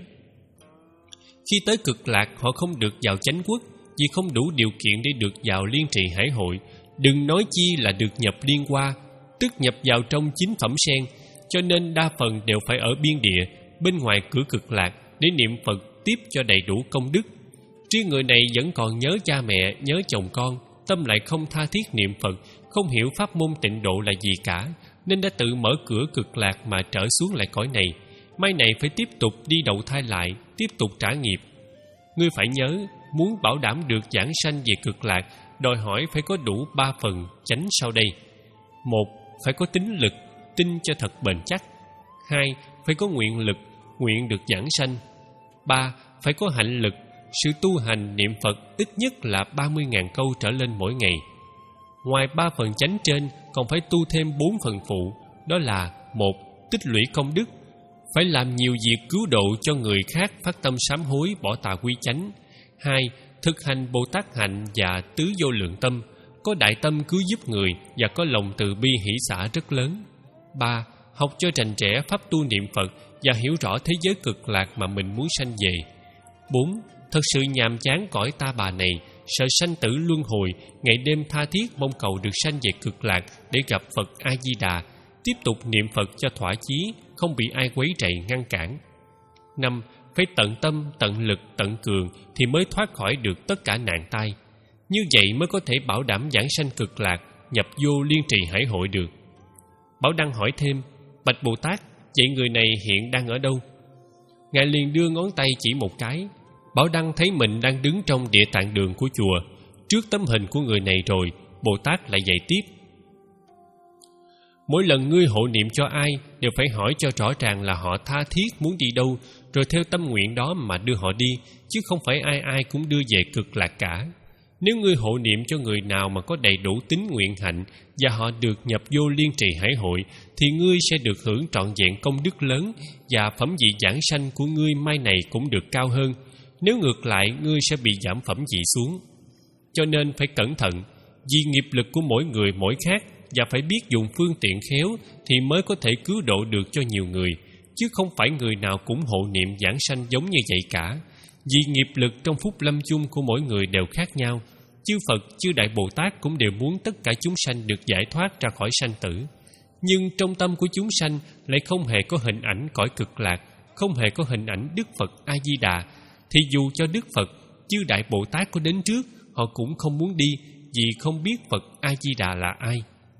Khi tới cực lạc, họ không được vào chánh quốc, vì không đủ điều kiện để được vào liên trì hải hội, đừng nói chi là được nhập liên hoa, tức nhập vào trong chính phẩm sen. Cho nên đa phần đều phải ở biên địa, bên ngoài cửa cực lạc, để niệm Phật tiếp cho đầy đủ công đức. Riêng người này vẫn còn nhớ cha mẹ, nhớ chồng con, tâm lại không tha thiết niệm Phật, không hiểu pháp môn tịnh độ là gì cả, nên đã tự mở cửa cực lạc mà trở xuống lại cõi này. Mai này phải tiếp tục đi đầu thai lại, tiếp tục trả nghiệp. Ngươi phải nhớ, muốn bảo đảm được giảng sanh về cực lạc, đòi hỏi phải có đủ ba phần chánh sau đây. Một, phải có tín lực, tin cho thật bền chắc. Hai, phải có nguyện lực, nguyện được giảng sanh. Ba, phải có hạnh lực, sự tu hành niệm Phật ít nhất là ba mươi nghìn câu trở lên mỗi ngày. Ngoài ba phần chánh trên, còn phải tu thêm bốn phần phụ, đó là: một, tích lũy công đức, phải làm nhiều việc cứu độ cho người khác, phát tâm sám hối bỏ tà quy chánh. Hai, thực hành Bồ Tát hạnh và tứ vô lượng tâm, có đại tâm cứu giúp người và có lòng từ bi hỷ xả rất lớn. Ba, học cho rành rẽ pháp tu niệm Phật và hiểu rõ thế giới cực lạc mà mình muốn sanh về. Bốn, thật sự nhàm chán cõi ta bà này, sợ sanh tử luân hồi, ngày đêm tha thiết mong cầu được sanh về cực lạc để gặp Phật A Di Đà, tiếp tục niệm Phật cho thỏa chí, không bị ai quấy rầy ngăn cản. Năm, phải tận tâm, tận lực, tận cường thì mới thoát khỏi được tất cả nạn tai. Như vậy mới có thể bảo đảm giảng sanh cực lạc, nhập vô liên trì hải hội được. Bảo Đăng hỏi thêm: bạch Bồ Tát, vậy người này hiện đang ở đâu? Ngài liền đưa ngón tay chỉ một cái. Bảo Đăng thấy mình đang đứng trong địa tạng đường của chùa. Trước tấm hình của người này rồi, Bồ Tát lại dạy tiếp: mỗi lần ngươi hộ niệm cho ai, đều phải hỏi cho rõ ràng là họ tha thiết muốn đi đâu, rồi theo tâm nguyện đó mà đưa họ đi, chứ không phải ai ai cũng đưa về cực lạc cả. Nếu ngươi hộ niệm cho người nào mà có đầy đủ tín nguyện hạnh và họ được nhập vô liên trì hải hội, thì ngươi sẽ được hưởng trọn vẹn công đức lớn, và phẩm vị giảng sanh của ngươi mai này cũng được cao hơn. Nếu ngược lại, ngươi sẽ bị giảm phẩm vị xuống. Cho nên phải cẩn thận, vì nghiệp lực của mỗi người mỗi khác, và phải biết dùng phương tiện khéo thì mới có thể cứu độ được cho nhiều người, chứ không phải người nào cũng hộ niệm giảng sanh giống như vậy cả. Vì nghiệp lực trong phúc lâm chung của mỗi người đều khác nhau. Chư Phật, chư Đại Bồ Tát cũng đều muốn tất cả chúng sanh được giải thoát ra khỏi sanh tử. Nhưng trong tâm của chúng sanh lại không hề có hình ảnh cõi cực lạc, không hề có hình ảnh Đức Phật A-di-đà. Thì dù cho Đức Phật, chư Đại Bồ Tát có đến trước, họ cũng không muốn đi, vì không biết Phật A-di-đà là ai.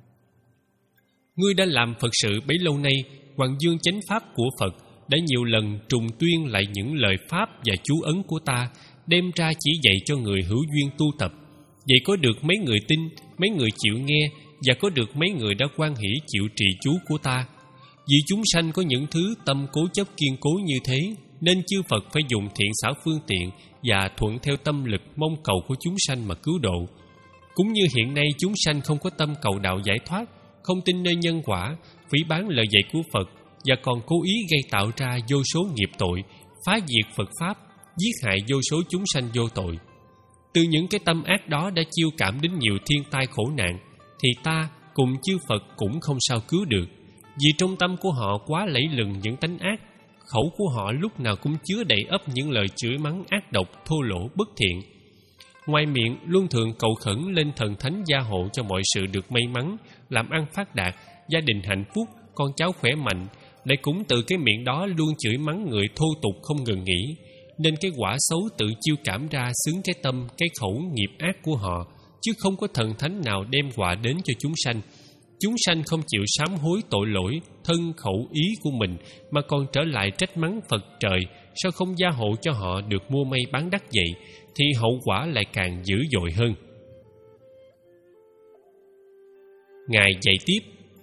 Ngươi đã làm Phật sự bấy lâu nay, Hoàng Dương chánh pháp của Phật đã nhiều lần trùng tuyên lại những lời pháp và chú ấn của ta, đem ra chỉ dạy cho người hữu duyên tu tập. Vậy có được mấy người tin, mấy người chịu nghe, và có được mấy người đã hoan hỷ chịu trì chú của ta. Vì chúng sanh có những thứ tâm cố chấp kiên cố như thế, nên chư Phật phải dùng thiện xảo phương tiện và thuận theo tâm lực mong cầu của chúng sanh mà cứu độ. Cũng như hiện nay chúng sanh không có tâm cầu đạo giải thoát, không tin nơi nhân quả, phỉ báng lời dạy của Phật, và còn cố ý gây tạo ra vô số nghiệp tội, phá diệt Phật Pháp, giết hại vô số chúng sanh vô tội. Từ những cái tâm ác đó đã chiêu cảm đến nhiều thiên tai khổ nạn, thì ta cùng chư Phật cũng không sao cứu được. Vì trong tâm của họ quá lẫy lừng những tánh ác, khẩu của họ lúc nào cũng chứa đầy ắp những lời chửi mắng ác độc, thô lỗ, bất thiện. Ngoài miệng luôn thường cầu khẩn lên thần thánh gia hộ cho mọi sự được may mắn, làm ăn phát đạt, gia đình hạnh phúc, con cháu khỏe mạnh, lại cũng từ cái miệng đó luôn chửi mắng người thô tục không ngừng nghỉ. Nên cái quả xấu tự chiêu cảm ra xứng cái tâm, cái khẩu nghiệp ác của họ, chứ không có thần thánh nào đem quả đến cho chúng sanh. Chúng sanh không chịu sám hối tội lỗi, thân khẩu ý của mình, mà còn trở lại trách mắng Phật trời, sao không gia hộ cho họ được mua may bán đắt vậy, thì hậu quả lại càng dữ dội hơn. Ngài dạy tiếp: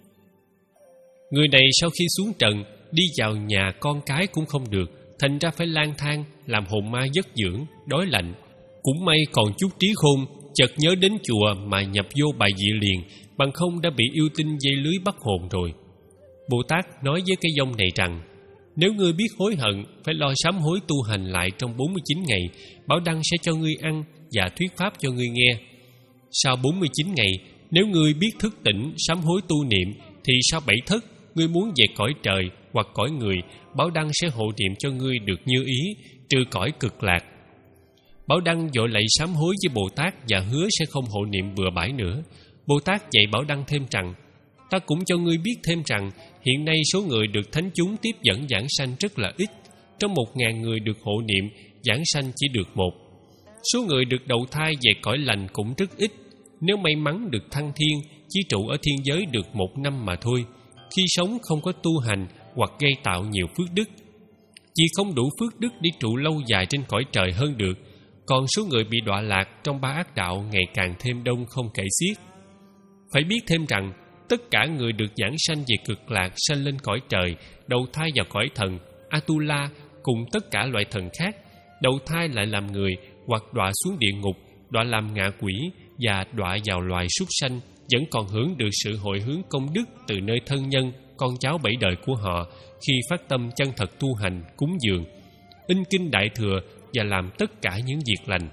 người này sau khi xuống trần, đi vào nhà con cái cũng không được, thành ra phải lang thang, làm hồn ma giấc dưỡng, đói lạnh. Cũng may còn chút trí khôn, chợt nhớ đến chùa mà nhập vô bài vị liền, bằng không đã bị yêu tinh dây lưới bắt hồn rồi. Bồ Tát nói với cái vong này rằng: nếu ngươi biết hối hận, phải lo sám hối tu hành lại trong bốn mươi chín ngày, Bảo Đăng sẽ cho ngươi ăn và thuyết pháp cho ngươi nghe. Sau bốn mươi chín ngày, nếu ngươi biết thức tỉnh, sám hối tu niệm, thì sau bảy thất, ngươi muốn về cõi trời hoặc cõi người, Bảo Đăng sẽ hộ niệm cho ngươi được như ý, trừ cõi cực lạc. Bảo Đăng vội lạy sám hối với Bồ Tát và hứa sẽ không hộ niệm bừa bãi nữa. Bồ Tát dạy Bảo Đăng thêm rằng: ta cũng cho ngươi biết thêm rằng, hiện nay số người được thánh chúng tiếp dẫn giảng sanh rất là ít. Trong một ngàn người được hộ niệm, giảng sanh chỉ được một. Số người được đầu thai về cõi lành cũng rất ít. Nếu may mắn được thăng thiên, chỉ trụ ở thiên giới được một năm mà thôi. Khi sống không có tu hành hoặc gây tạo nhiều phước đức, vì không đủ phước đức để trụ lâu dài trên cõi trời hơn được. Còn số người bị đọa lạc trong ba ác đạo ngày càng thêm đông không kể xiết. Phải biết thêm rằng, tất cả người được giảng sanh về cực lạc sanh lên cõi trời, đầu thai vào cõi thần, Atula cùng tất cả loại thần khác, đầu thai lại làm người hoặc đọa xuống địa ngục, đọa làm ngạ quỷ và đọa vào loài súc sanh, vẫn còn hưởng được sự hồi hướng công đức từ nơi thân nhân, con cháu bảy đời của họ khi phát tâm chân thật tu hành, cúng dường, in kinh Đại Thừa và làm tất cả những việc lành.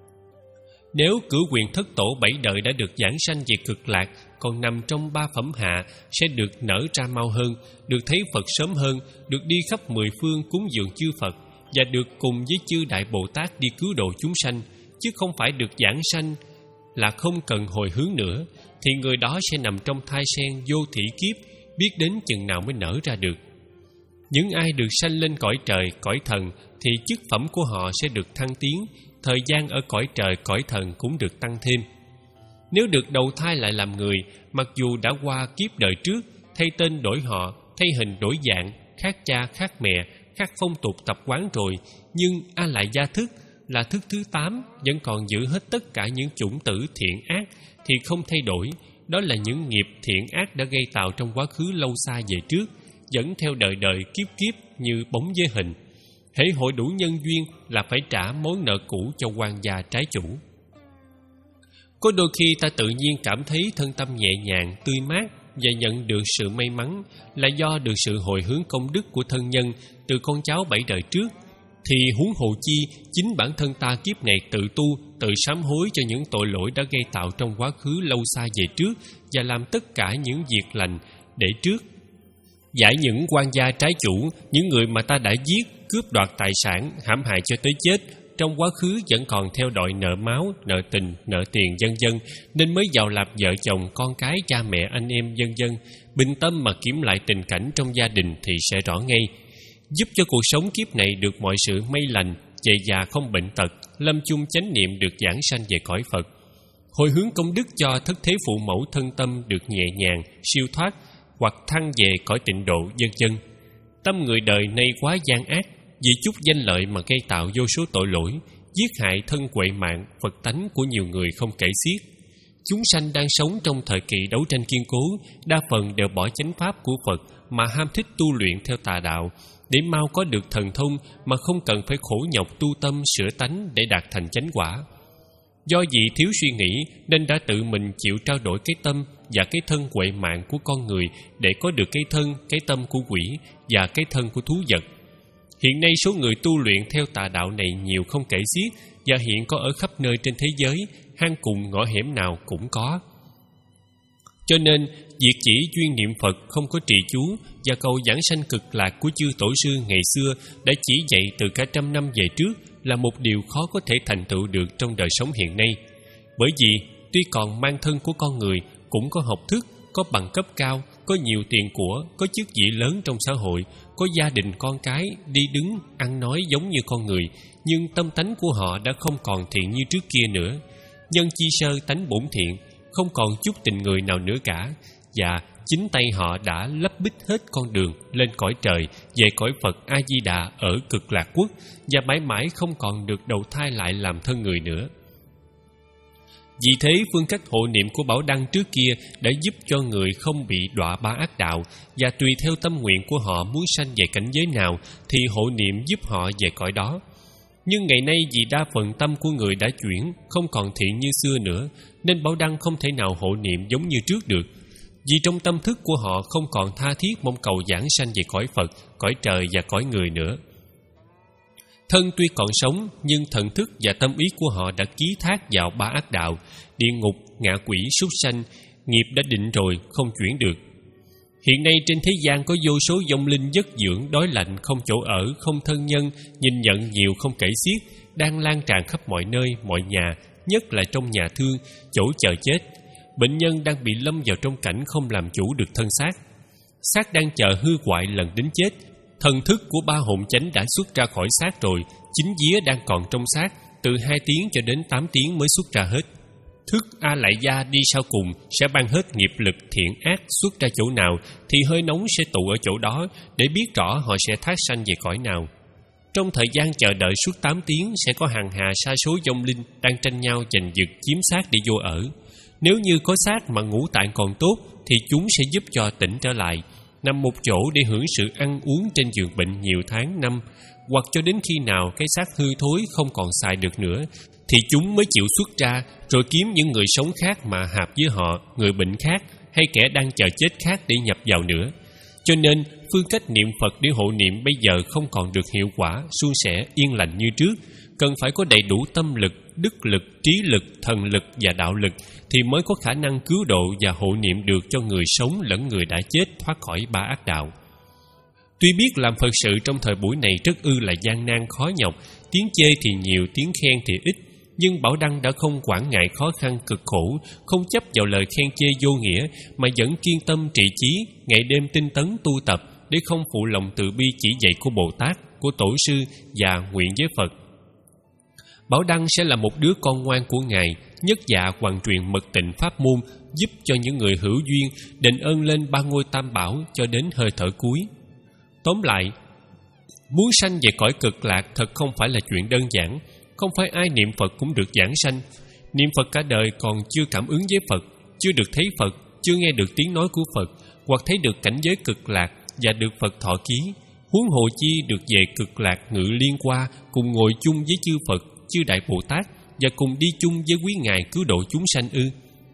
Nếu cửu quyền thất tổ bảy đời đã được giảng sanh về cực lạc, còn nằm trong ba phẩm hạ, sẽ được nở ra mau hơn, được thấy Phật sớm hơn, được đi khắp mười phương cúng dường chư Phật, và được cùng với chư Đại Bồ Tát đi cứu độ chúng sanh, chứ không phải được giảng sanh là không cần hồi hướng nữa, thì người đó sẽ nằm trong thai sen vô thỉ kiếp, biết đến chừng nào mới nở ra được. Những ai được sanh lên cõi trời, cõi thần, thì chức phẩm của họ sẽ được thăng tiến, thời gian ở cõi trời, cõi thần cũng được tăng thêm. Nếu được đầu thai lại làm người, mặc dù đã qua kiếp đời trước, thay tên đổi họ, thay hình đổi dạng, khác cha, khác mẹ, khác phong tục tập quán rồi, nhưng A Lại Gia thức là thức thứ tám vẫn còn giữ hết tất cả những chủng tử thiện ác, thì không thay đổi. Đó là những nghiệp thiện ác đã gây tạo trong quá khứ lâu xa về trước, vẫn theo đời đời kiếp kiếp như bóng với hình. Hễ hội đủ nhân duyên là phải trả món nợ cũ cho quan gia trái chủ. Có đôi khi ta tự nhiên cảm thấy thân tâm nhẹ nhàng, tươi mát và nhận được sự may mắn là do được sự hồi hướng công đức của thân nhân từ con cháu bảy đời trước, thì huống hồ chi chính bản thân ta kiếp này tự tu, tự sám hối cho những tội lỗi đã gây tạo trong quá khứ lâu xa về trước và làm tất cả những việc lành để trước. Giải những quan gia trái chủ, những người mà ta đã giết, cướp đoạt tài sản, hãm hại cho tới chết, trong quá khứ vẫn còn theo đòi nợ máu, nợ tình, nợ tiền vân vân, nên mới vào làm vợ chồng, con cái, cha mẹ, anh em vân vân. Bình tâm mà kiểm lại tình cảnh trong gia đình thì sẽ rõ ngay, giúp cho cuộc sống kiếp này được mọi sự may lành, về già không bệnh tật, lâm chung chánh niệm được giảng sanh về cõi Phật. Hồi hướng công đức cho thất thế phụ mẫu thân tâm được nhẹ nhàng, siêu thoát hoặc thăng về cõi tịnh độ vân vân. Tâm người đời nay quá gian ác, vì chút danh lợi mà gây tạo vô số tội lỗi, giết hại thân huệ mạng, Phật tánh của nhiều người không kể xiết. Chúng sanh đang sống trong thời kỳ đấu tranh kiên cố, đa phần đều bỏ chánh pháp của Phật mà ham thích tu luyện theo tà đạo, để mau có được thần thông mà không cần phải khổ nhọc tu tâm sửa tánh để đạt thành chánh quả. Do vì thiếu suy nghĩ nên đã tự mình chịu trao đổi cái tâm và cái thân huệ mạng của con người để có được cái thân, cái tâm của quỷ và cái thân của thú vật. Hiện nay số người tu luyện theo tà đạo này nhiều không kể xiết, và hiện có ở khắp nơi trên thế giới, hang cùng ngõ hẻm nào cũng có. Cho nên việc chỉ chuyên niệm Phật, không có trì chú và cầu giảng sanh cực lạc của chư tổ sư ngày xưa đã chỉ dạy từ cả trăm năm về trước là một điều khó có thể thành tựu được trong đời sống hiện nay. Bởi vì tuy còn mang thân của con người, cũng có học thức, có bằng cấp cao, có nhiều tiền của, có chức vị lớn trong xã hội, có gia đình con cái, đi đứng, ăn nói giống như con người, nhưng tâm tánh của họ đã không còn thiện như trước kia nữa. Nhân chi sơ tánh bổn thiện, không còn chút tình người nào nữa cả, và chính tay họ đã lấp bích hết con đường lên cõi trời, về cõi Phật A-di-đà ở cực lạc quốc, và mãi mãi không còn được đầu thai lại làm thân người nữa. Vì thế phương cách hộ niệm của Bảo Đăng trước kia đã giúp cho người không bị đọa ba ác đạo, và tùy theo tâm nguyện của họ muốn sanh về cảnh giới nào thì hộ niệm giúp họ về cõi đó. Nhưng ngày nay vì đa phần tâm của người đã chuyển, không còn thiện như xưa nữa, nên Bảo Đăng không thể nào hộ niệm giống như trước được. Vì trong tâm thức của họ không còn tha thiết mong cầu giảng sanh về cõi Phật, cõi trời và cõi người nữa. Thân tuy còn sống, nhưng thần thức và tâm ý của họ đã ký thác vào ba ác đạo, địa ngục, ngạ quỷ, súc sanh, nghiệp đã định rồi, không chuyển được. Hiện nay trên thế gian có vô số vong linh giấc dưỡng, đói lạnh, không chỗ ở, không thân nhân, nhìn nhận nhiều không kể xiết, đang lan tràn khắp mọi nơi, mọi nhà, nhất là trong nhà thương, chỗ chờ chết. Bệnh nhân đang bị lâm vào trong cảnh không làm chủ được thân xác. Xác đang chờ hư hoại lần đến chết. Thần thức của ba hồn chánh đã xuất ra khỏi xác rồi, chính vía đang còn trong xác, từ hai tiếng cho đến tám tiếng mới xuất ra hết. Thức A Lại Gia đi sau cùng sẽ ban hết nghiệp lực thiện ác xuất ra chỗ nào thì hơi nóng sẽ tụ ở chỗ đó để biết rõ họ sẽ thác sanh về cõi nào. Trong thời gian chờ đợi suốt tám tiếng sẽ có hàng hà sa số vong linh đang tranh nhau giành giật chiếm xác để vô ở. Nếu như có xác mà ngũ tạng còn tốt thì chúng sẽ giúp cho tỉnh trở lại, nằm một chỗ để hưởng sự ăn uống trên giường bệnh nhiều tháng năm, hoặc cho đến khi nào cái xác hư thối không còn xài được nữa thì chúng mới chịu xuất ra, rồi kiếm những người sống khác mà hạp với họ, người bệnh khác hay kẻ đang chờ chết khác để nhập vào nữa. Cho nên phương cách niệm Phật để hộ niệm bây giờ không còn được hiệu quả, suôn sẻ, yên lành như trước. Cần phải có đầy đủ tâm lực, đức lực, trí lực, thần lực và đạo lực thì mới có khả năng cứu độ và hộ niệm được cho người sống lẫn người đã chết thoát khỏi ba ác đạo. Tuy biết làm Phật sự trong thời buổi này rất ư là gian nan khó nhọc, tiếng chê thì nhiều, tiếng khen thì ít, nhưng Bảo Đăng đã không quản ngại khó khăn cực khổ, không chấp vào lời khen chê vô nghĩa, mà vẫn kiên tâm trì chí, ngày đêm tinh tấn tu tập để không phụ lòng từ bi chỉ dạy của Bồ Tát, của Tổ sư và nguyện với Phật. Bảo Đăng sẽ là một đứa con ngoan của Ngài, nhất dạ hoàn truyền mật tịnh pháp môn, giúp cho những người hữu duyên đền ơn lên ba ngôi tam bảo cho đến hơi thở cuối. Tóm lại, muốn sanh về cõi cực lạc thật không phải là chuyện đơn giản. Không phải ai niệm Phật cũng được giảng sanh. Niệm Phật cả đời còn chưa cảm ứng với Phật, chưa được thấy Phật, chưa nghe được tiếng nói của Phật, hoặc thấy được cảnh giới cực lạc và được Phật thọ ký, huống hồ chi được về cực lạc ngự liên qua cùng ngồi chung với chư Phật, chư Đại Bồ Tát và cùng đi chung với quý ngài cứu độ chúng sanh ư?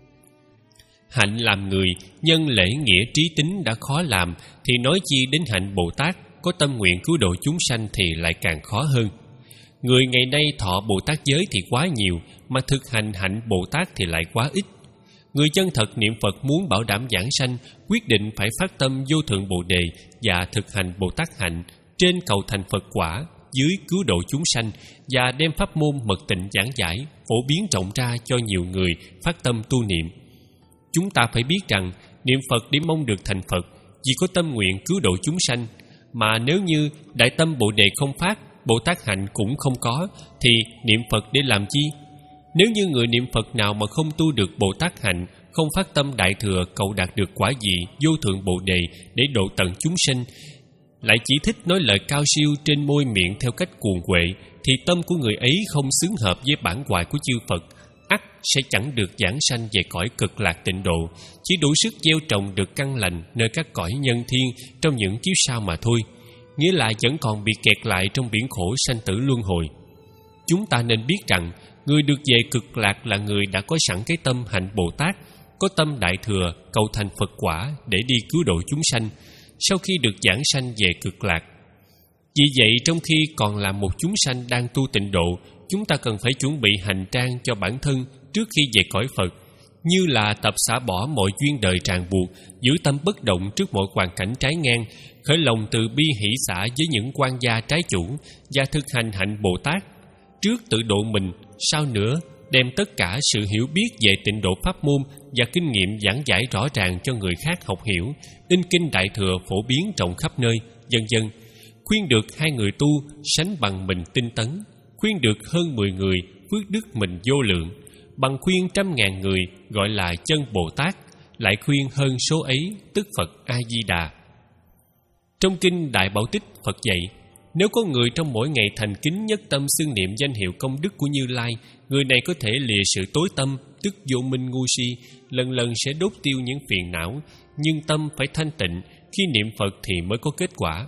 Hạnh làm người, nhân lễ nghĩa trí tính đã khó làm, thì nói chi đến hạnh Bồ Tát có tâm nguyện cứu độ chúng sanh thì lại càng khó hơn. Người ngày nay thọ Bồ Tát giới thì quá nhiều, mà thực hành hạnh Bồ Tát thì lại quá ít. Người chân thật niệm Phật muốn bảo đảm giảng sanh, quyết định phải phát tâm vô thượng Bồ Đề và thực hành Bồ Tát hạnh, trên cầu thành Phật quả, dưới cứu độ chúng sanh, và đem pháp môn mật tịnh giảng giải, phổ biến rộng ra cho nhiều người phát tâm tu niệm. Chúng ta phải biết rằng niệm Phật để mong được thành Phật, chỉ có tâm nguyện cứu độ chúng sanh, mà nếu như đại tâm Bồ Đề không phát, Bồ Tát hạnh cũng không có, thì niệm Phật để làm chi? Nếu như người niệm Phật nào mà không tu được Bồ Tát hạnh, không phát tâm đại thừa cầu đạt được quả vị vô thượng Bồ Đề để độ tận chúng sinh, lại chỉ thích nói lời cao siêu trên môi miệng theo cách cuồng quệ, thì tâm của người ấy không xứng hợp với bản hoài của chư Phật, ắt sẽ chẳng được giảng sanh về cõi cực lạc tịnh độ, chỉ đủ sức gieo trồng được căn lành nơi các cõi nhân thiên trong những kiếp sau mà thôi, nghĩa là vẫn còn bị kẹt lại trong biển khổ sanh tử luân hồi. Chúng ta nên biết rằng người được về cực lạc là người đã có sẵn cái tâm hạnh Bồ Tát, có tâm đại thừa cầu thành Phật quả để đi cứu độ chúng sanh sau khi được giảng sanh về cực lạc. Vì vậy, trong khi còn là một chúng sanh đang tu tịnh độ, chúng ta cần phải chuẩn bị hành trang cho bản thân trước khi về cõi Phật, như là tập xả bỏ mọi duyên đời ràng buộc, giữ tâm bất động trước mọi hoàn cảnh trái ngang, khởi lòng từ bi hỷ xả với những quan gia trái chủ, và thực hành hạnh Bồ Tát. Trước tự độ mình, sau nữa đem tất cả sự hiểu biết về tịnh độ pháp môn và kinh nghiệm giảng giải rõ ràng cho người khác học hiểu, in kinh đại thừa phổ biến rộng khắp nơi, vân vân. Khuyên được hai người tu sánh bằng mình tinh tấn, khuyên được hơn mười người phước đức mình vô lượng, bằng khuyên trăm ngàn người gọi là chân Bồ Tát, lại khuyên hơn số ấy tức Phật A Di Đà. Trong kinh Đại Bảo Tích, Phật dạy, nếu có người trong mỗi ngày thành kính nhất tâm xưng niệm danh hiệu công đức của Như Lai, người này có thể lìa sự tối tâm, tức vô minh ngu si, lần lần sẽ đốt tiêu những phiền não, nhưng tâm phải thanh tịnh, khi niệm Phật thì mới có kết quả.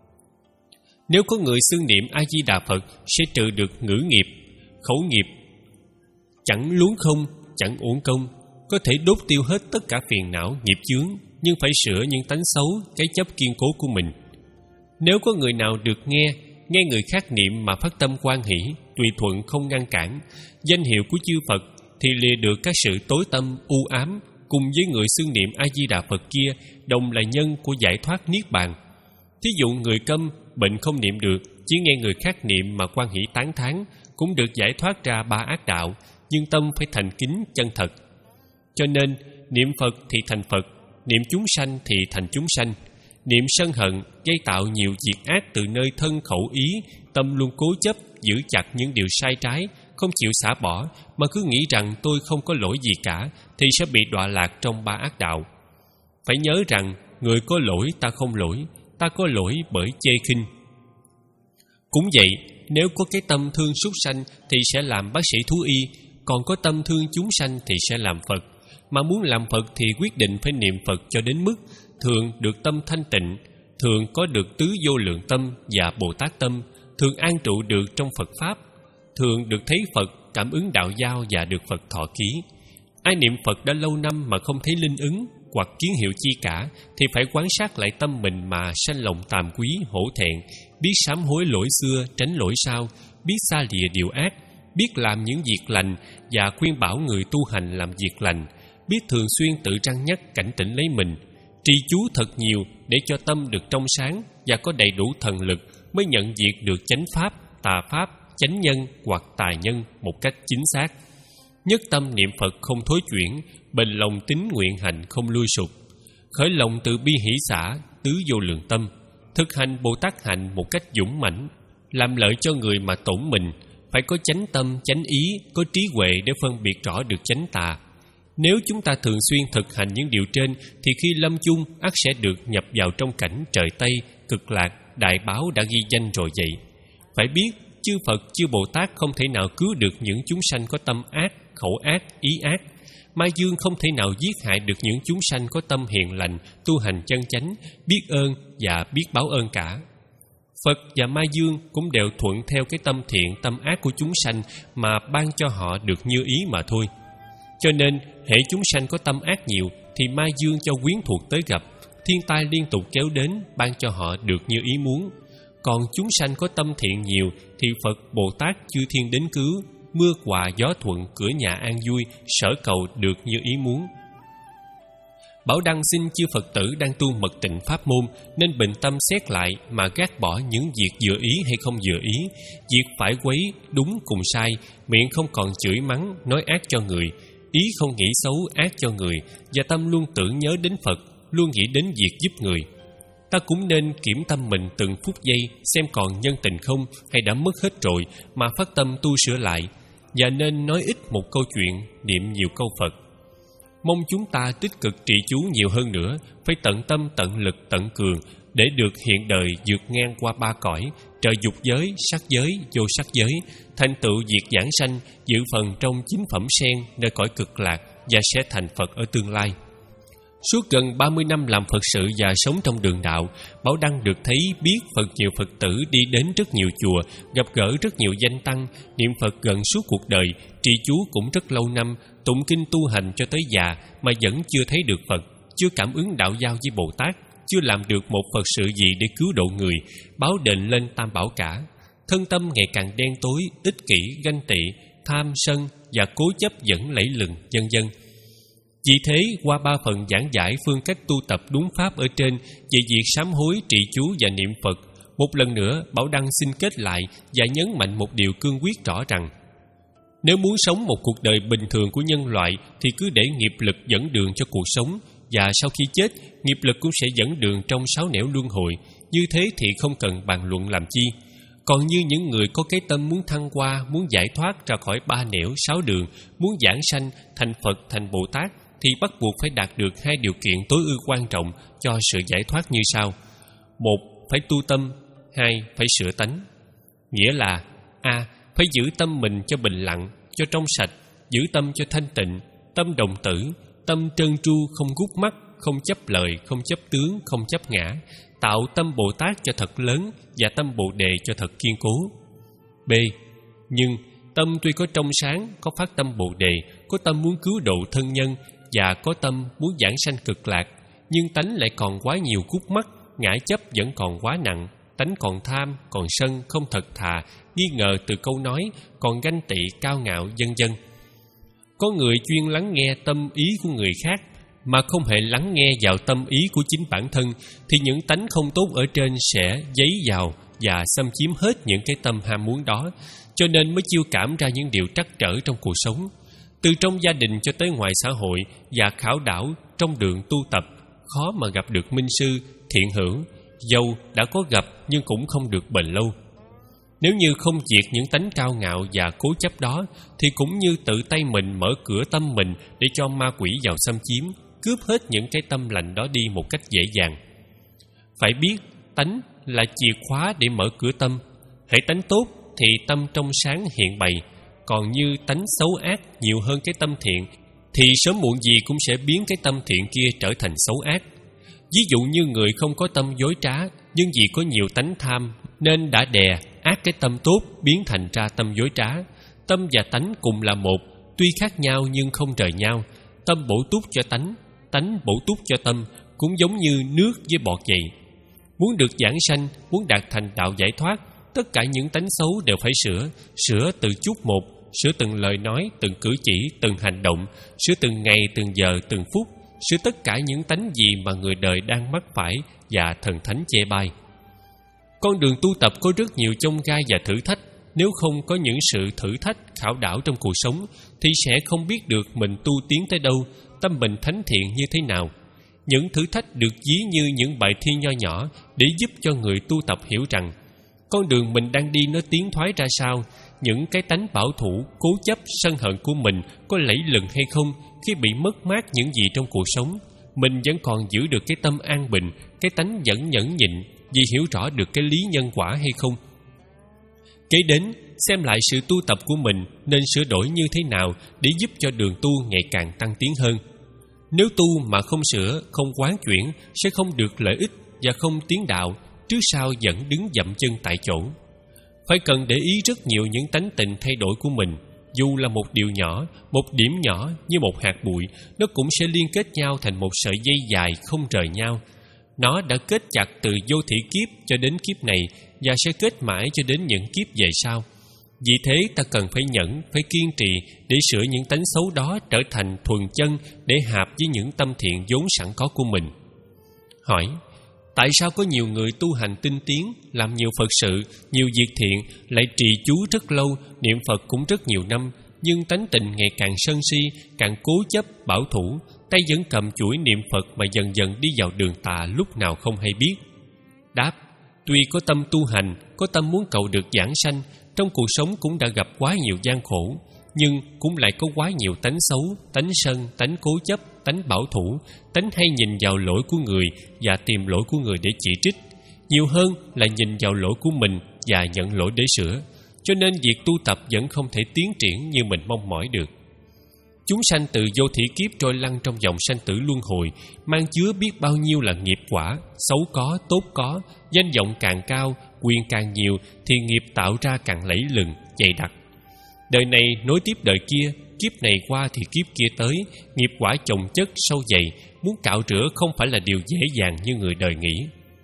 Nếu có người xưng niệm A Di Đà Phật sẽ trừ được ngữ nghiệp, khẩu nghiệp, chẳng luống không, chẳng uổng công, có thể đốt tiêu hết tất cả phiền não, nghiệp chướng, nhưng phải sửa những tánh xấu, cái chấp kiên cố của mình. Nếu có người nào được nghe, nghe người khác niệm mà phát tâm hoan hỷ, tùy thuận không ngăn cản, danh hiệu của chư Phật, thì lìa được các sự tối tâm, u ám, cùng với người xưng niệm A Di Đà Phật kia, đồng là nhân của giải thoát niết bàn. Thí dụ người câm, bệnh không niệm được, chỉ nghe người khác niệm mà hoan hỷ tán thán, cũng được giải thoát ra ba ác đạo, nhưng tâm phải thành kính chân thật. Cho nên, niệm Phật thì thành Phật, niệm chúng sanh thì thành chúng sanh. Niệm sân hận gây tạo nhiều việc ác từ nơi thân khẩu ý, tâm luôn cố chấp giữ chặt những điều sai trái, không chịu xả bỏ, mà cứ nghĩ rằng tôi không có lỗi gì cả, thì sẽ bị đọa lạc trong ba ác đạo. Phải nhớ rằng người có lỗi ta không lỗi, ta có lỗi bởi chê khinh. Cũng vậy, nếu có cái tâm thương súc sanh thì sẽ làm bác sĩ thú y, còn có tâm thương chúng sanh thì sẽ làm Phật. Mà muốn làm Phật thì quyết định phải niệm Phật cho đến mức thường được tâm thanh tịnh, thường có được tứ vô lượng tâm và Bồ Tát tâm, thường an trụ được trong Phật Pháp, thường được thấy Phật, cảm ứng đạo giao và được Phật thọ ký. Ai niệm Phật đã lâu năm mà không thấy linh ứng hoặc kiến hiệu chi cả, thì phải quan sát lại tâm mình mà sanh lòng tàm quý, hổ thẹn, biết sám hối lỗi xưa, tránh lỗi sau, biết xa lìa điều ác, biết làm những việc lành và khuyên bảo người tu hành làm việc lành, biết thường xuyên tự răn nhắc cảnh tỉnh lấy mình, trì chú thật nhiều để cho tâm được trong sáng và có đầy đủ thần lực, mới nhận diệt được chánh pháp, tà pháp, chánh nhân hoặc tà nhân một cách chính xác. Nhất tâm niệm Phật không thối chuyển, bền lòng tín nguyện hành không lui sụp, khởi lòng từ bi hỷ xả, tứ vô lượng tâm, thực hành Bồ Tát hạnh một cách dũng mãnh, làm lợi cho người mà tổn mình, phải có chánh tâm, chánh ý, có trí huệ để phân biệt rõ được chánh tà. Nếu chúng ta thường xuyên thực hành những điều trên, thì khi lâm chung ắt sẽ được nhập vào trong cảnh trời Tây, cực lạc, đại báo đã ghi danh rồi vậy. Phải biết, chư Phật, chư Bồ Tát không thể nào cứu được những chúng sanh có tâm ác, khẩu ác, ý ác. Mai Dương không thể nào giết hại được những chúng sanh có tâm hiền lành, tu hành chân chánh, biết ơn và biết báo ơn cả. Phật và Ma Dương cũng đều thuận theo cái tâm thiện tâm ác của chúng sanh mà ban cho họ được như ý mà thôi. Cho nên hễ chúng sanh có tâm ác nhiều thì Ma Dương cho quyến thuộc tới gặp, thiên tai liên tục kéo đến ban cho họ được như ý muốn. Còn chúng sanh có tâm thiện nhiều thì Phật Bồ Tát chư thiên đến cứu, mưa quà gió thuận, cửa nhà an vui, sở cầu được như ý muốn. Bảo Đăng xin chư Phật tử đang tu mật tịnh pháp môn nên bình tâm xét lại mà gác bỏ những việc vừa ý hay không vừa ý, việc phải quấy đúng cùng sai, miệng không còn chửi mắng nói ác cho người, ý không nghĩ xấu ác cho người, và tâm luôn tưởng nhớ đến Phật, luôn nghĩ đến việc giúp người. Ta cũng nên kiểm tâm mình từng phút giây xem còn nhân tình không hay đã mất hết rồi mà phát tâm tu sửa lại, và nên nói ít một câu chuyện, niệm nhiều câu Phật. Mong chúng ta tích cực trì chú nhiều hơn nữa, phải tận tâm tận lực tận cường để được hiện đời vượt ngang qua ba cõi, trời dục giới, sắc giới, vô sắc giới, thành tựu diệt giảng sanh, dự phần trong chín phẩm sen nơi cõi cực lạc và sẽ thành Phật ở tương lai. Suốt gần ba mươi năm làm Phật sự và sống trong đường đạo, Bảo Đăng được thấy biết Phật nhiều Phật tử đi đến rất nhiều chùa, gặp gỡ rất nhiều danh tăng, niệm Phật gần suốt cuộc đời, trì chú cũng rất lâu năm, tụng kinh tu hành cho tới già mà vẫn chưa thấy được Phật, chưa cảm ứng đạo giao với Bồ Tát, chưa làm được một Phật sự gì để cứu độ người, báo đền lên tam bảo cả. Thân tâm ngày càng đen tối, ích kỷ, ganh tị, tham sân và cố chấp dẫn lẫy lừng, vân vân. Vì thế, qua ba phần giảng giải phương cách tu tập đúng pháp ở trên về việc sám hối, trì chú và niệm Phật, một lần nữa Bảo Đăng xin kết lại và nhấn mạnh một điều cương quyết rõ rằng: nếu muốn sống một cuộc đời bình thường của nhân loại thì cứ để nghiệp lực dẫn đường cho cuộc sống, và sau khi chết, nghiệp lực cũng sẽ dẫn đường trong sáu nẻo luân hồi. Như thế thì không cần bàn luận làm chi. Còn như những người có cái tâm muốn thăng hoa, muốn giải thoát ra khỏi ba nẻo sáu đường, muốn giảng sanh, thành Phật, thành Bồ Tát, thì bắt buộc phải đạt được hai điều kiện tối ưu quan trọng cho sự giải thoát như sau: một, phải tu tâm; hai, phải sửa tánh. Nghĩa là: a. Phải giữ tâm mình cho bình lặng, cho trong sạch, giữ tâm cho thanh tịnh, tâm đồng tử, tâm trơn tru, không gút mắt, không chấp lời, không chấp tướng, không chấp ngã, tạo tâm Bồ Tát cho thật lớn và tâm Bồ Đề cho thật kiên cố. B. Nhưng tâm tuy có trong sáng, có phát tâm Bồ Đề, có tâm muốn cứu độ thân nhân và có tâm muốn giảng sanh cực lạc, nhưng tánh lại còn quá nhiều gút mắt, ngã chấp vẫn còn quá nặng, tánh còn tham, còn sân, không thật thà, nghi ngờ từ câu nói, còn ganh tị, cao ngạo, vân vân. Có người chuyên lắng nghe tâm ý của người khác mà không hề lắng nghe vào tâm ý của chính bản thân, thì những tánh không tốt ở trên sẽ dấy vào và xâm chiếm hết những cái tâm ham muốn đó, cho nên mới chiêu cảm ra những điều trắc trở trong cuộc sống. Từ trong gia đình cho tới ngoài xã hội và khảo đảo trong đường tu tập, khó mà gặp được minh sư, thiện hữu, dầu đã có gặp nhưng cũng không được bền lâu. Nếu như không diệt những tánh cao ngạo và cố chấp đó, thì cũng như tự tay mình mở cửa tâm mình để cho ma quỷ vào xâm chiếm, cướp hết những cái tâm lành đó đi một cách dễ dàng. Phải biết, tánh là chìa khóa để mở cửa tâm. Hễ tánh tốt thì tâm trong sáng hiện bày, còn như tánh xấu ác nhiều hơn cái tâm thiện, thì sớm muộn gì cũng sẽ biến cái tâm thiện kia trở thành xấu ác. Ví dụ như người không có tâm dối trá, nhưng vì có nhiều tánh tham nên đã đè ác cái tâm tốt biến thành ra tâm dối trá. Tâm và tánh cùng là một, tuy khác nhau nhưng không rời nhau. Tâm bổ túc cho tánh, tánh bổ túc cho tâm, cũng giống như nước với bọt vậy. Muốn được giảng sanh, muốn đạt thành đạo giải thoát, tất cả những tánh xấu đều phải sửa, sửa từ chút một, sửa từng lời nói, từng cử chỉ, từng hành động, sửa từng ngày, từng giờ, từng phút, sửa tất cả những tánh gì mà người đời đang mắc phải và thần thánh chê bai. Con đường tu tập có rất nhiều chông gai và thử thách. Nếu không có những sự thử thách, khảo đảo trong cuộc sống, thì sẽ không biết được mình tu tiến tới đâu, tâm mình thánh thiện như thế nào. Những thử thách được ví như những bài thi nho nhỏ để giúp cho người tu tập hiểu rằng con đường mình đang đi nó tiến thoái ra sao, những cái tánh bảo thủ, cố chấp, sân hận của mình có lẫy lừng hay không khi bị mất mát những gì trong cuộc sống. Mình vẫn còn giữ được cái tâm an bình, cái tánh vẫn nhẫn nhịn vì hiểu rõ được cái lý nhân quả hay không. Kế đến, xem lại sự tu tập của mình nên sửa đổi như thế nào để giúp cho đường tu ngày càng tăng tiến hơn. Nếu tu mà không sửa, không quán chuyển sẽ không được lợi ích và không tiến đạo, trước sau vẫn đứng dậm chân tại chỗ. Phải cần để ý rất nhiều những tánh tình thay đổi của mình. Dù là một điều nhỏ, một điểm nhỏ như một hạt bụi, nó cũng sẽ liên kết nhau thành một sợi dây dài không rời nhau. Nó đã kết chặt từ vô thỉ kiếp cho đến kiếp này và sẽ kết mãi cho đến những kiếp về sau. Vì thế ta cần phải nhẫn, phải kiên trì để sửa những tánh xấu đó trở thành thuần chân để hạp với những tâm thiện vốn sẵn có của mình. Hỏi: tại sao có nhiều người tu hành tinh tiến, làm nhiều Phật sự, nhiều việc thiện, lại trì chú rất lâu, niệm Phật cũng rất nhiều năm, nhưng tánh tình ngày càng sân si, càng cố chấp, bảo thủ, tay vẫn cầm chuỗi niệm Phật mà dần dần đi vào đường tà lúc nào không hay biết? Đáp: tuy có tâm tu hành, có tâm muốn cầu được giảng sanh, trong cuộc sống cũng đã gặp quá nhiều gian khổ, nhưng cũng lại có quá nhiều tánh xấu, tánh sân, tánh cố chấp, tánh bảo thủ, tánh hay nhìn vào lỗi của người và tìm lỗi của người để chỉ trích, nhiều hơn là nhìn vào lỗi của mình và nhận lỗi để sửa. Cho nên việc tu tập vẫn không thể tiến triển như mình mong mỏi được. Chúng sanh từ vô thỉ kiếp trôi lăn trong dòng sanh tử luân hồi, mang chứa biết bao nhiêu là nghiệp quả, xấu có, tốt có, danh vọng càng cao, quyền càng nhiều thì nghiệp tạo ra càng lẫy lừng, dày đặc. Đời này nối tiếp đời kia, kiếp này qua thì kiếp kia tới, nghiệp quả chồng chất sâu dày, muốn cạo rửa không phải là điều dễ dàng như người đời nghĩ.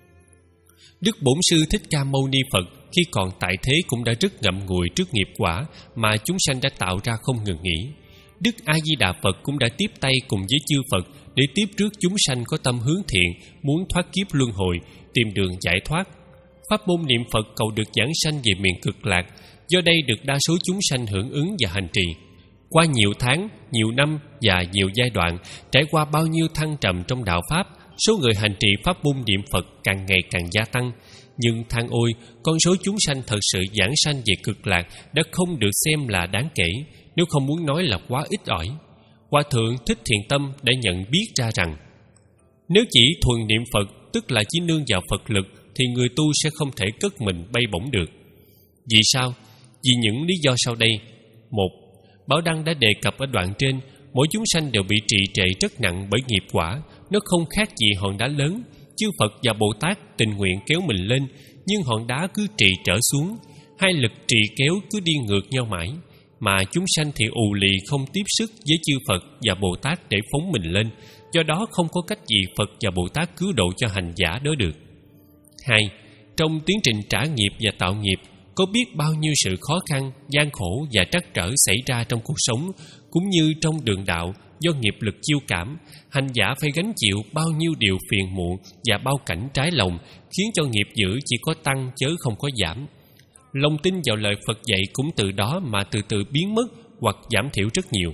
Đức Bổn Sư Thích Ca Mâu Ni Phật khi còn tại thế cũng đã rất ngậm ngùi trước nghiệp quả mà chúng sanh đã tạo ra không ngừng nghỉ. Đức A Di Đà Phật cũng đã tiếp tay cùng với chư Phật để tiếp trước chúng sanh có tâm hướng thiện, muốn thoát kiếp luân hồi, tìm đường giải thoát. Pháp môn niệm Phật cầu được giảng sanh về miền Cực Lạc, do đây được đa số chúng sanh hưởng ứng và hành trì. Qua nhiều tháng, nhiều năm và nhiều giai đoạn, trải qua bao nhiêu thăng trầm trong đạo Pháp, số người hành trì pháp môn niệm Phật càng ngày càng gia tăng. Nhưng than ôi, con số chúng sanh thật sự giảng sanh về Cực Lạc đã không được xem là đáng kể, nếu không muốn nói là quá ít ỏi. Hòa Thượng Thích Thiện Tâm đã nhận biết ra rằng nếu chỉ thuần niệm Phật, tức là chỉ nương vào Phật lực, thì người tu sẽ không thể cất mình bay bổng được. Vì sao? Vì những lý do sau đây. Một, Bảo Đăng đã đề cập ở đoạn trên, mỗi chúng sanh đều bị trì trệ rất nặng bởi nghiệp quả, nó không khác gì hòn đá lớn. Chư Phật và Bồ Tát tình nguyện kéo mình lên, nhưng hòn đá cứ trì trở xuống, hai lực trì kéo cứ đi ngược nhau mãi, mà chúng sanh thì ù lì không tiếp sức với chư Phật và Bồ Tát để phóng mình lên, do đó không có cách gì Phật và Bồ Tát cứu độ cho hành giả đó được. Hai, trong tiến trình trả nghiệp và tạo nghiệp, có biết bao nhiêu sự khó khăn, gian khổ và trắc trở xảy ra trong cuộc sống, cũng như trong đường đạo. Do nghiệp lực chiêu cảm, hành giả phải gánh chịu bao nhiêu điều phiền muộn và bao cảnh trái lòng, khiến cho nghiệp dữ chỉ có tăng chớ không có giảm. Lòng tin vào lời Phật dạy cũng từ đó mà từ từ biến mất hoặc giảm thiểu rất nhiều.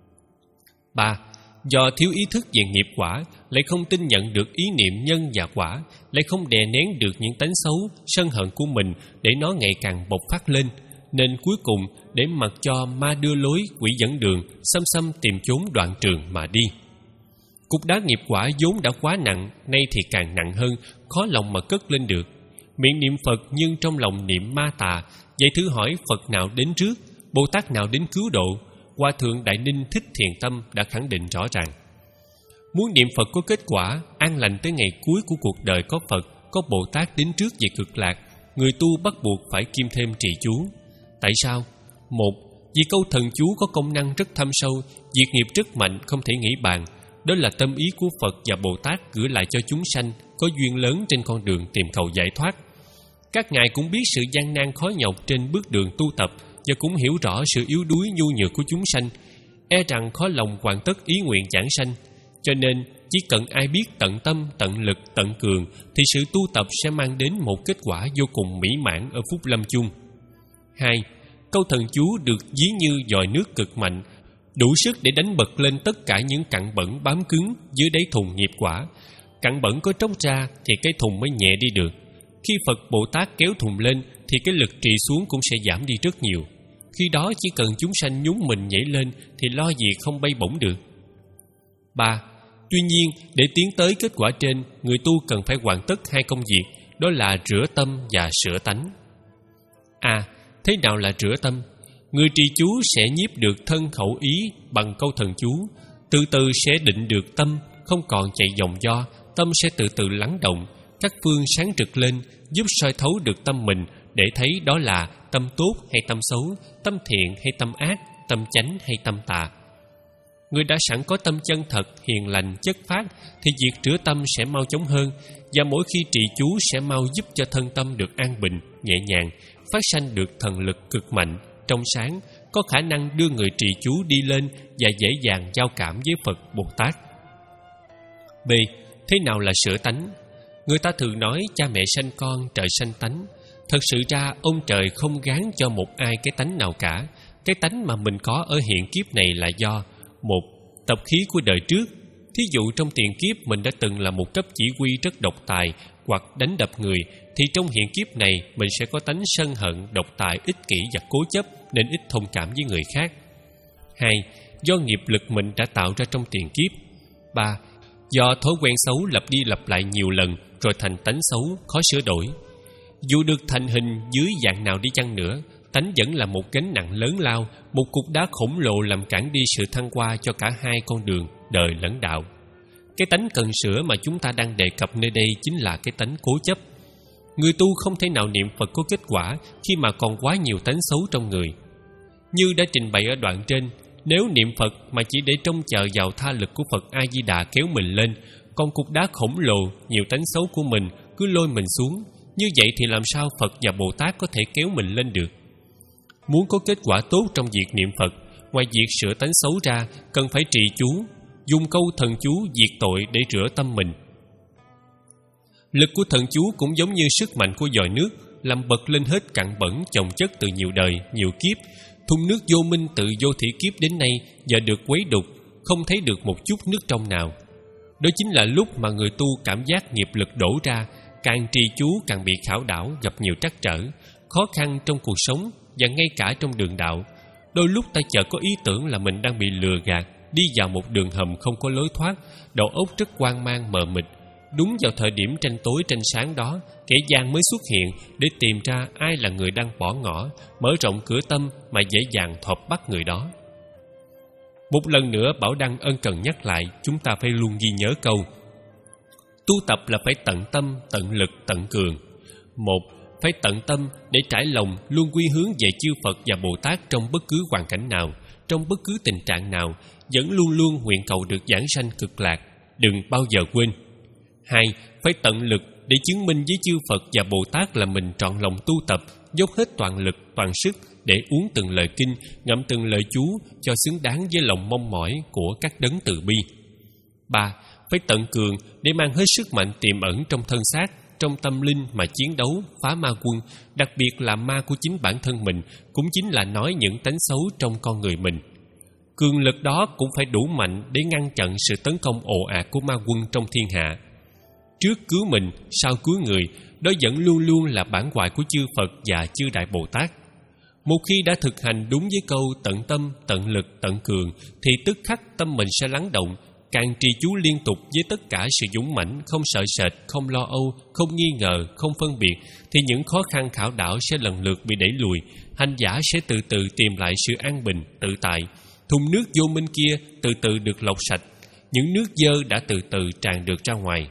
Ba, do thiếu ý thức về nghiệp quả, lại không tin nhận được ý niệm nhân và quả, lại không đè nén được những tánh xấu, sân hận của mình để nó ngày càng bộc phát lên, nên cuối cùng để mặc cho ma đưa lối, quỷ dẫn đường, xăm xăm tìm chốn đoạn trường mà đi. Cục đá nghiệp quả vốn đã quá nặng, nay thì càng nặng hơn, khó lòng mà cất lên được. Miệng niệm Phật nhưng trong lòng niệm ma tà. Vậy thử hỏi Phật nào đến trước, Bồ Tát nào đến cứu độ? Hòa Thượng Đại Ninh Thích Thiện Tâm đã khẳng định rõ ràng. Muốn niệm Phật có kết quả, an lành tới ngày cuối của cuộc đời có Phật, có Bồ Tát đến trước về Cực Lạc, người tu bắt buộc phải kiêm thêm trì chú. Tại sao? Một, vì câu thần chú có công năng rất thâm sâu, diệt nghiệp rất mạnh, không thể nghĩ bàn. Đó là tâm ý của Phật và Bồ Tát gửi lại cho chúng sanh có duyên lớn trên con đường tìm cầu giải thoát. Các ngài cũng biết sự gian nan khó nhọc trên bước đường tu tập và cũng hiểu rõ sự yếu đuối nhu nhược của chúng sanh, e rằng khó lòng hoàn tất ý nguyện giảng sanh. Cho nên chỉ cần ai biết tận tâm, tận lực, tận cường thì sự tu tập sẽ mang đến một kết quả vô cùng mỹ mãn ở phút lâm chung. Hai, câu thần chú được ví như dòi nước cực mạnh, đủ sức để đánh bật lên tất cả những cặn bẩn bám cứng dưới đáy thùng nghiệp quả. Cặn bẩn có tróc ra thì cái thùng mới nhẹ đi được. Khi Phật Bồ Tát kéo thùng lên thì cái lực trì xuống cũng sẽ giảm đi rất nhiều. Khi đó chỉ cần chúng sanh nhún mình nhảy lên thì lo gì không bay bổng được. Ba, tuy nhiên để tiến tới kết quả trên, người tu cần phải hoàn tất hai công việc, đó là rửa tâm và sửa tánh. A, thế nào là rửa tâm? Người trì chú sẽ nhiếp được thân khẩu ý bằng câu thần chú, từ từ sẽ định được tâm, không còn chạy vòng do, tâm sẽ từ từ lắng động. các phương sáng rực lên, giúp soi thấu được tâm mình để thấy đó là tâm tốt hay tâm xấu, tâm thiện hay tâm ác, tâm chánh hay tâm tà. Người đã sẵn có tâm chân thật, hiền lành, chất phác thì việc rửa tâm sẽ mau chóng hơn, và mỗi khi trì chú sẽ mau giúp cho thân tâm được an bình, nhẹ nhàng, phát sanh được thần lực cực mạnh, trong sáng, có khả năng đưa người trì chú đi lên và dễ dàng giao cảm với Phật, Bồ Tát. B. Thế nào là sửa tánh? Người ta thường nói cha mẹ sanh con, trời sanh tánh. Thật sự ra ông trời không gán cho một ai cái tánh nào cả. Cái tánh mà mình có ở hiện kiếp này là do: một, tập khí của đời trước. Thí dụ trong tiền kiếp mình đã từng là một cấp chỉ huy rất độc tài hoặc đánh đập người, thì trong hiện kiếp này mình sẽ có tánh sân hận, độc tài, ích kỷ và cố chấp, nên ít thông cảm với người khác. Hai, do nghiệp lực mình đã tạo ra trong tiền kiếp. Ba, do thói quen xấu lặp đi lặp lại nhiều lần rồi thành tánh xấu, khó sửa đổi. Dù được thành hình dưới dạng nào đi chăng nữa, tánh vẫn là một gánh nặng lớn lao, một cục đá khổng lồ làm cản đi sự thăng hoa cho cả hai con đường, đời lẫn đạo. Cái tánh cần sửa mà chúng ta đang đề cập nơi đây chính là cái tánh cố chấp. Người tu không thể nào niệm Phật có kết quả khi mà còn quá nhiều tánh xấu trong người. Như đã trình bày ở đoạn trên, nếu niệm Phật mà chỉ để trông chờ vào tha lực của Phật A-di-đà kéo mình lên, còn cục đá khổng lồ, nhiều tánh xấu của mình cứ lôi mình xuống, như vậy thì làm sao Phật và Bồ Tát có thể kéo mình lên được? Muốn có kết quả tốt trong việc niệm Phật, ngoài việc sửa tánh xấu ra, cần phải trì chú, dùng câu thần chú diệt tội để rửa tâm mình. Lực của thần chú cũng giống như sức mạnh của vòi nước, làm bật lên hết cặn bẩn chồng chất từ nhiều đời, nhiều kiếp. Thùng nước vô minh từ vô thủy kiếp đến nay giờ được quấy đục, không thấy được một chút nước trong nào. Đó chính là lúc mà người tu cảm giác nghiệp lực đổ ra, càng trì chú càng bị khảo đảo, gặp nhiều trắc trở, khó khăn trong cuộc sống và ngay cả trong đường đạo. Đôi lúc ta chợt có ý tưởng là mình đang bị lừa gạt, đi vào một đường hầm không có lối thoát, đầu óc rất hoang mang mờ mịt. Đúng vào thời điểm tranh tối tranh sáng đó, kẻ gian mới xuất hiện để tìm ra ai là người đang bỏ ngỏ, mở rộng cửa tâm mà dễ dàng thọp bắt người đó. Một lần nữa Bảo Đăng ân cần nhắc lại, chúng ta phải luôn ghi nhớ câu: tu tập là phải tận tâm, tận lực, tận cường. Một, phải tận tâm để trải lòng luôn quy hướng về chư Phật và Bồ Tát trong bất cứ hoàn cảnh nào, trong bất cứ tình trạng nào, vẫn luôn luôn nguyện cầu được giảng sanh cực lạc, đừng bao giờ quên. Hai, phải tận lực để chứng minh với chư Phật và Bồ Tát là mình trọn lòng tu tập, dốc hết toàn lực, toàn sức để uống từng lời kinh, ngậm từng lời chú cho xứng đáng với lòng mong mỏi của các đấng từ bi. Ba, phải tận cường để mang hết sức mạnh tiềm ẩn trong thân xác, trong tâm linh mà chiến đấu, phá ma quân, đặc biệt là ma của chính bản thân mình, cũng chính là nói những tánh xấu trong con người mình. Cường lực đó cũng phải đủ mạnh để ngăn chặn sự tấn công ồ ạt của ma quân trong thiên hạ. Trước cứu mình, sau cứu người, đó vẫn luôn luôn là bản hoại của chư Phật và chư Đại Bồ Tát. Một khi đã thực hành đúng với câu tận tâm, tận lực, tận cường, thì tức khắc tâm mình sẽ lắng động, càng trì chú liên tục với tất cả sự dũng mãnh, không sợ sệt, không lo âu, không nghi ngờ, không phân biệt, thì những khó khăn khảo đảo sẽ lần lượt bị đẩy lùi, hành giả sẽ từ từ tìm lại sự an bình, tự tại. Thùng nước vô minh kia từ từ được lọc sạch, những nước dơ đã từ từ tràn được ra ngoài.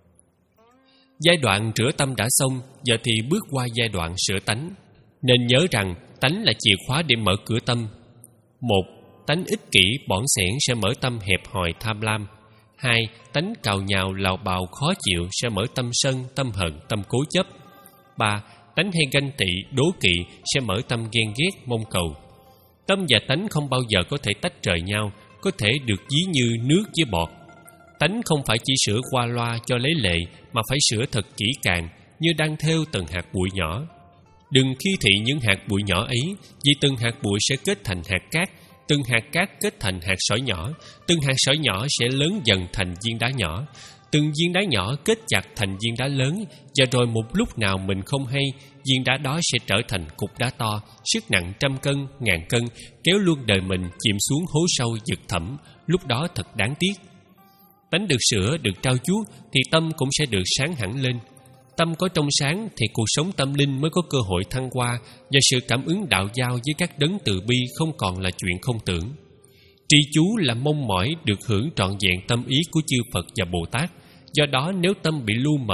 Giai đoạn rửa tâm đã xong, giờ thì bước qua giai đoạn sửa tánh. Nên nhớ rằng tánh là chìa khóa để mở cửa tâm. Một, tánh ích kỷ bỏn xẻn sẽ mở tâm hẹp hòi tham lam. Hai, tánh cào nhào lào bào khó chịu sẽ mở tâm sân, tâm hận, tâm cố chấp. Ba, tánh hay ganh tị, đố kỵ sẽ mở tâm ghen ghét, mong cầu. Tâm và tánh không bao giờ có thể tách rời nhau, có thể được ví như nước với bọt. Tánh không phải chỉ sửa qua loa cho lấy lệ, mà phải sửa thật kỹ càng, như đang thêu từng hạt bụi nhỏ. Đừng khi thị những hạt bụi nhỏ ấy, vì từng hạt bụi sẽ kết thành hạt cát, từng hạt cát kết thành hạt sỏi nhỏ, từng hạt sỏi nhỏ sẽ lớn dần thành viên đá nhỏ, từng viên đá nhỏ kết chặt thành viên đá lớn, và rồi một lúc nào mình không hay, viên đá đó sẽ trở thành cục đá to, sức nặng trăm cân, ngàn cân, kéo luôn đời mình chìm xuống hố sâu vực thẳm, lúc đó thật đáng tiếc. Tánh được sửa, được trau chuốt thì tâm cũng sẽ được sáng hẳn lên. Tâm có trong sáng thì cuộc sống tâm linh mới có cơ hội thăng hoa, và sự cảm ứng đạo giao với các đấng từ bi không còn là chuyện không tưởng. Trì chú là mong mỏi được hưởng trọn vẹn tâm ý của chư Phật và Bồ Tát. Do đó nếu tâm bị lu mờ,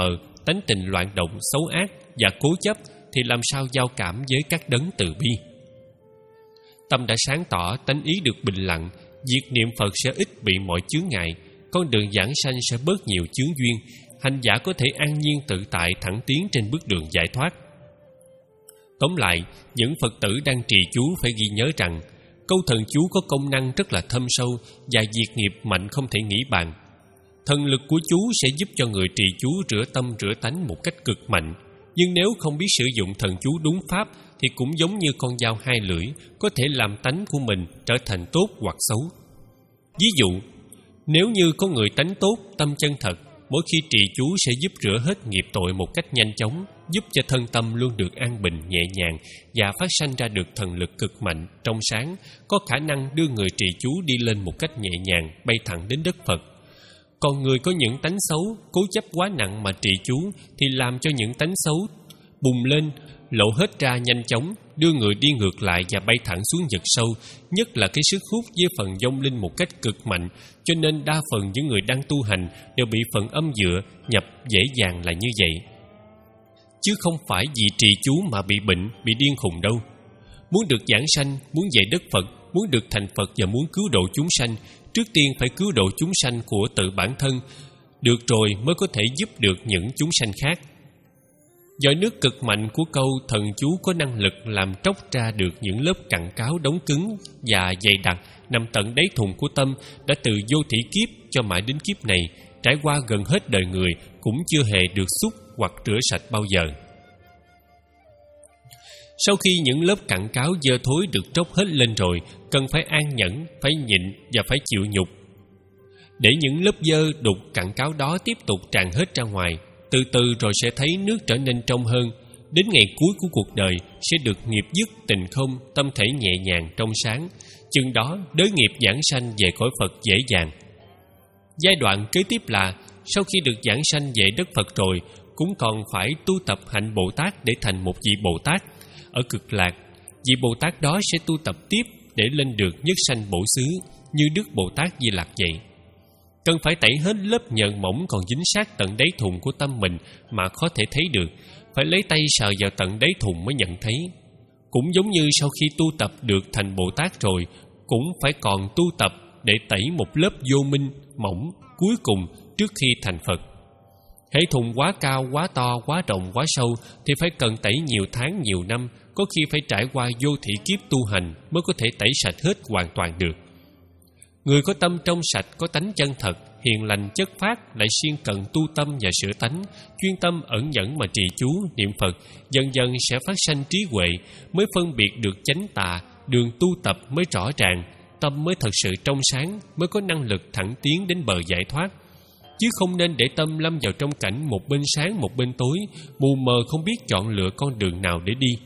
tánh tình loạn động, xấu ác và cố chấp thì làm sao giao cảm với các đấng từ bi. Tâm đã sáng tỏ, tánh ý được bình lặng, việc niệm Phật sẽ ít bị mọi chướng ngại, con đường giảng sanh sẽ bớt nhiều chướng duyên, hành giả có thể an nhiên tự tại thẳng tiến trên bước đường giải thoát. Tóm lại, những Phật tử đang trì chú phải ghi nhớ rằng câu thần chú có công năng rất là thâm sâu và diệt nghiệp mạnh không thể nghĩ bàn. Thần lực của chú sẽ giúp cho người trì chú rửa tâm rửa tánh một cách cực mạnh, nhưng nếu không biết sử dụng thần chú đúng pháp thì cũng giống như con dao hai lưỡi, có thể làm tánh của mình trở thành tốt hoặc xấu. Ví dụ, nếu như có người tánh tốt, tâm chân thật, mỗi khi trì chú sẽ giúp rửa hết nghiệp tội một cách nhanh chóng, giúp cho thân tâm luôn được an bình, nhẹ nhàng và phát sanh ra được thần lực cực mạnh, trong sáng, có khả năng đưa người trì chú đi lên một cách nhẹ nhàng, bay thẳng đến đất Phật. Còn người có những tánh xấu, cố chấp quá nặng mà trì chú thì làm cho những tánh xấu bùng lên, lộ hết ra nhanh chóng, đưa người đi ngược lại và bay thẳng xuống vực sâu, nhất là cái sức hút với phần vong linh một cách cực mạnh, cho nên đa phần những người đang tu hành đều bị phần âm dựa nhập dễ dàng là như vậy. Chứ không phải vì trì chú mà bị bệnh, bị điên khùng đâu. Muốn được giảng sanh, muốn về đất Phật, muốn được thành Phật và muốn cứu độ chúng sanh, trước tiên phải cứu độ chúng sanh của tự bản thân, được rồi mới có thể giúp được những chúng sanh khác. Dõi nước cực mạnh của câu thần chú có năng lực làm tróc ra được những lớp cặn cáo đóng cứng và dày đặc nằm tận đáy thùng của tâm, đã từ vô thỉ kiếp cho mãi đến kiếp này, trải qua gần hết đời người cũng chưa hề được xúc hoặc rửa sạch bao giờ. Sau khi những lớp cặn cáo dơ thối được tróc hết lên rồi, cần phải an nhẫn, phải nhịn và phải chịu nhục, để những lớp dơ đục cặn cáo đó tiếp tục tràn hết ra ngoài. Từ từ rồi sẽ thấy nước trở nên trong hơn. Đến ngày cuối của cuộc đời sẽ được nghiệp dứt, tình không, tâm thể nhẹ nhàng trong sáng. Chừng đó đới nghiệp giảng sanh về cõi Phật dễ dàng. Giai đoạn kế tiếp là sau khi được giảng sanh về đất Phật rồi, cũng còn phải tu tập hạnh Bồ Tát để thành một vị Bồ Tát ở Cực Lạc. Vị Bồ Tát đó sẽ tu tập tiếp để lên được nhất sanh bổ xứ như Đức Bồ Tát Di Lặc vậy. Cần phải tẩy hết lớp nhờn mỏng còn dính sát tận đáy thùng của tâm mình mà khó thể thấy được, phải lấy tay sờ vào tận đáy thùng mới nhận thấy. Cũng giống như sau khi tu tập được thành Bồ Tát rồi, cũng phải còn tu tập để tẩy một lớp vô minh mỏng cuối cùng trước khi thành Phật. Hễ thùng quá cao, quá to, quá rộng, quá sâu thì phải cần tẩy nhiều tháng, nhiều năm, có khi phải trải qua vô thị kiếp tu hành mới có thể tẩy sạch hết hoàn toàn được. Người có tâm trong sạch, có tánh chân thật, hiền lành chất phát, lại siêng cần tu tâm và sửa tánh, chuyên tâm ẩn nhẫn mà trì chú, niệm Phật, dần dần sẽ phát sanh trí huệ, mới phân biệt được chánh tà, đường tu tập mới rõ ràng, tâm mới thật sự trong sáng, mới có năng lực thẳng tiến đến bờ giải thoát. Chứ không nên để tâm lâm vào trong cảnh một bên sáng một bên tối, mù mờ không biết chọn lựa con đường nào để đi.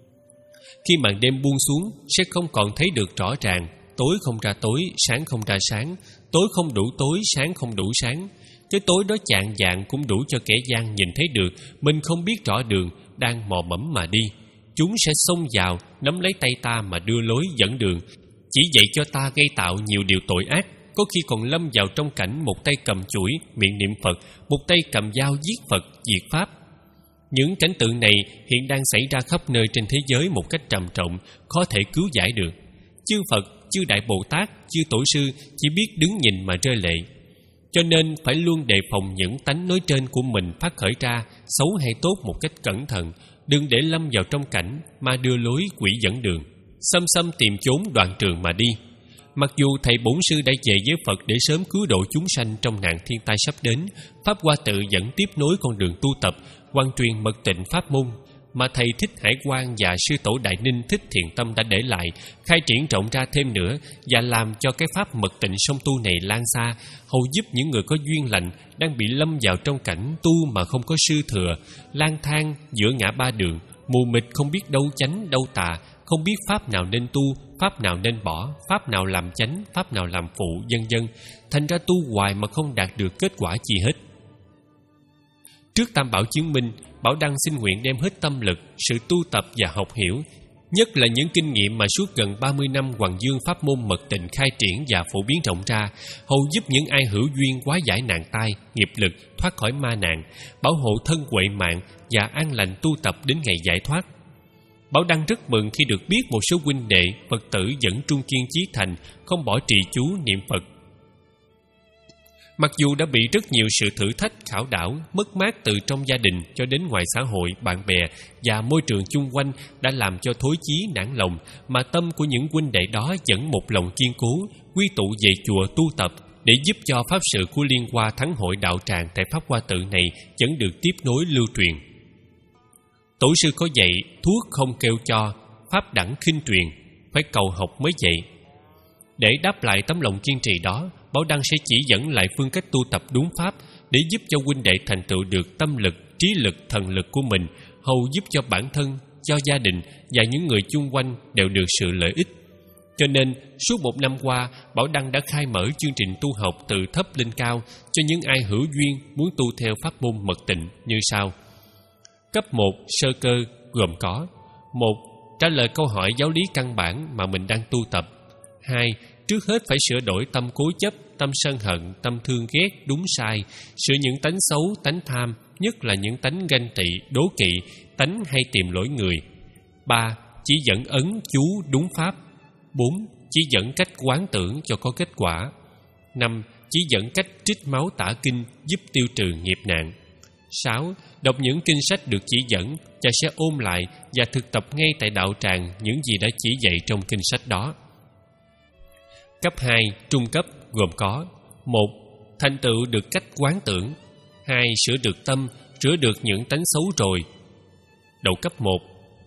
Khi màn đêm buông xuống, sẽ không còn thấy được rõ ràng, tối không ra tối, sáng không ra sáng, tối không đủ tối, sáng không đủ sáng. Cái tối đó chạng vạng cũng đủ cho kẻ gian nhìn thấy được mình không biết rõ đường, đang mò mẫm mà đi. Chúng sẽ xông vào, nắm lấy tay ta mà đưa lối dẫn đường, chỉ dạy cho ta gây tạo nhiều điều tội ác, có khi còn lâm vào trong cảnh một tay cầm chuỗi, miệng niệm Phật, một tay cầm dao giết Phật, diệt Pháp. Những cảnh tượng này hiện đang xảy ra khắp nơi trên thế giới một cách trầm trọng, khó thể cứu giải được. Chư Phật, chư Đại Bồ Tát, chư Tổ sư chỉ biết đứng nhìn mà rơi lệ. Cho nên phải luôn đề phòng những tánh nói trên của mình phát khởi ra, xấu hay tốt một cách cẩn thận, đừng để lâm vào trong cảnh ma đưa lối, quỷ dẫn đường, xăm xăm tìm chốn đoạn trường mà đi. Mặc dù thầy bổn sư đã về với Phật để sớm cứu độ chúng sanh trong nạn thiên tai sắp đến, Pháp Hoa Tự vẫn tiếp nối con đường tu tập, hoan truyền mật tịnh pháp môn mà thầy Thích Hải Quang và sư tổ Đại Ninh Thích Thiện Tâm đã để lại, khai triển rộng ra thêm nữa và làm cho cái pháp mật tịnh song tu này lan xa, hầu giúp những người có duyên lành đang bị lâm vào trong cảnh tu mà không có sư thừa, lang thang giữa ngã ba đường, mù mịt không biết đâu chánh đâu tà, không biết pháp nào nên tu, pháp nào nên bỏ, pháp nào làm chánh, pháp nào làm phụ, vân vân, thành ra tu hoài mà không đạt được kết quả gì hết. Trước Tam Bảo chứng minh, Bảo Đăng xin nguyện đem hết tâm lực, sự tu tập và học hiểu nhất là những kinh nghiệm mà suốt gần ba mươi năm Hoàng Dương pháp môn mật tịnh khai triển và phổ biến rộng ra, hầu giúp những ai hữu duyên hóa giải nạn tai, nghiệp lực, thoát khỏi ma nạn, bảo hộ thân huệ mạng và an lành tu tập đến ngày giải thoát. Bảo Đăng rất mừng khi được biết một số huynh đệ, Phật tử vẫn trung kiên chí thành, không bỏ trì chú niệm Phật. Mặc dù đã bị rất nhiều sự thử thách, khảo đảo, mất mát từ trong gia đình cho đến ngoài xã hội, bạn bè và môi trường chung quanh đã làm cho thối chí nản lòng, mà tâm của những huynh đệ đó vẫn một lòng kiên cố, quy tụ về chùa tu tập để giúp cho pháp sự của Liên Hoa Thắng Hội đạo tràng tại Pháp Hoa Tự này vẫn được tiếp nối lưu truyền. Tổ sư có dạy, thuốc không kêu cho, pháp đẳng khinh truyền, phải cầu học mới dạy. Để đáp lại tấm lòng kiên trì đó, Bảo Đăng sẽ chỉ dẫn lại phương cách tu tập đúng pháp để giúp cho huynh đệ thành tựu được tâm lực, trí lực, thần lực của mình, hầu giúp cho bản thân, cho gia đình và những người chung quanh đều được sự lợi ích. Cho nên, suốt một năm qua, Bảo Đăng đã khai mở chương trình tu học từ thấp lên cao cho những ai hữu duyên muốn tu theo pháp môn mật tịnh như sau. Cấp một sơ cơ gồm có: một. Trả lời câu hỏi giáo lý căn bản mà mình đang tu tập. Hai. Trước hết phải sửa đổi tâm cố chấp, tâm sân hận, tâm thương ghét, đúng sai, sửa những tánh xấu, tánh tham, nhất là những tánh ganh tị, đố kỵ, tánh hay tìm lỗi người. Ba. Chỉ dẫn ấn, chú, đúng pháp. Bốn. Chỉ dẫn cách quán tưởng cho có kết quả. Năm. Chỉ dẫn cách trích máu tả kinh giúp tiêu trừ nghiệp nạn. Sáu. Đọc những kinh sách được chỉ dẫn và sẽ ôn lại và thực tập ngay tại đạo tràng những gì đã chỉ dạy trong kinh sách đó. Cấp hai, trung cấp gồm có: một. Thành tựu được cách quán tưởng. Hai. Sửa được tâm, rửa được những tánh xấu rồi. Đầu cấp một.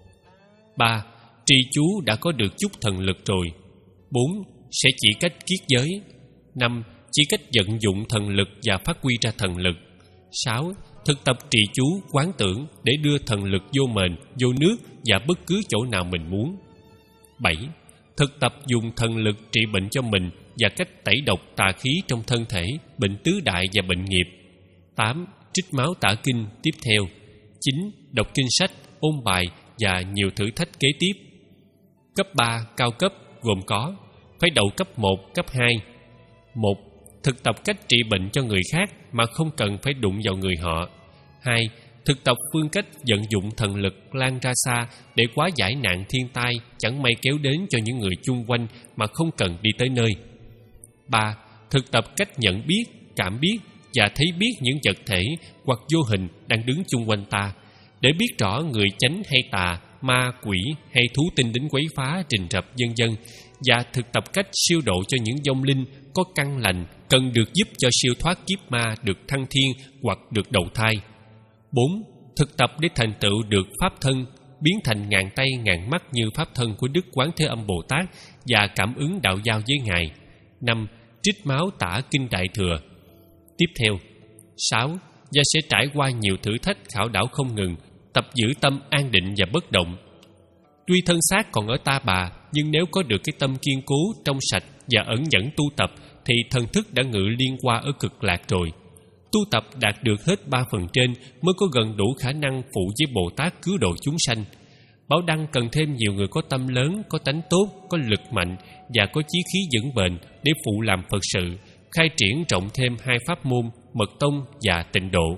Ba. Trì chú đã có được chút thần lực rồi. Bốn. Sẽ chỉ cách kiết giới. Năm. Chỉ cách vận dụng thần lực và phát huy ra thần lực. Sáu. Thực tập trì chú, quán tưởng để đưa thần lực vô mền, vô nước và bất cứ chỗ nào mình muốn. Bảy. Thực tập dùng thần lực trị bệnh cho mình và cách tẩy độc tà khí trong thân thể, bệnh tứ đại và bệnh nghiệp. Tám. Trích máu tả kinh tiếp theo. Chín. Đọc kinh sách, ôn bài và nhiều thử thách kế tiếp. Cấp ba cao cấp gồm có: phải đầu cấp một, cấp hai. Một. Thực tập cách trị bệnh cho người khác mà không cần phải đụng vào người họ. Hai. Thực tập phương cách vận dụng thần lực lan ra xa để hóa giải nạn thiên tai chẳng may kéo đến cho những người chung quanh mà không cần đi tới nơi. Ba. Thực tập cách nhận biết, cảm biết và thấy biết những vật thể hoặc vô hình đang đứng chung quanh ta, để biết rõ người chánh hay tà, ma, quỷ hay thú tinh đến quấy phá, trình rập vân vân, và thực tập cách siêu độ cho những vong linh có căn lành cần được giúp cho siêu thoát kiếp ma, được thăng thiên hoặc được đầu thai. Bốn. Thực tập để thành tựu được pháp thân, biến thành ngàn tay ngàn mắt như pháp thân của Đức Quán Thế Âm Bồ Tát và cảm ứng đạo giao với Ngài. Năm. Trích máu tả kinh Đại Thừa. Tiếp theo. Sáu. Và sẽ trải qua nhiều thử thách khảo đảo không ngừng, tập giữ tâm an định và bất động. Tuy thân xác còn ở ta bà, nhưng nếu có được cái tâm kiên cố, trong sạch và ẩn nhẫn tu tập, thì thần thức đã ngự Liên Hoa ở cực lạc rồi. Tu tập đạt được hết ba phần trên mới có gần đủ khả năng phụ với Bồ Tát cứu độ chúng sanh. Bảo Đăng cần thêm nhiều người có tâm lớn, có tánh tốt, có lực mạnh và có chí khí vững bền để phụ làm Phật sự, khai triển rộng thêm hai pháp môn Mật Tông và Tịnh Độ.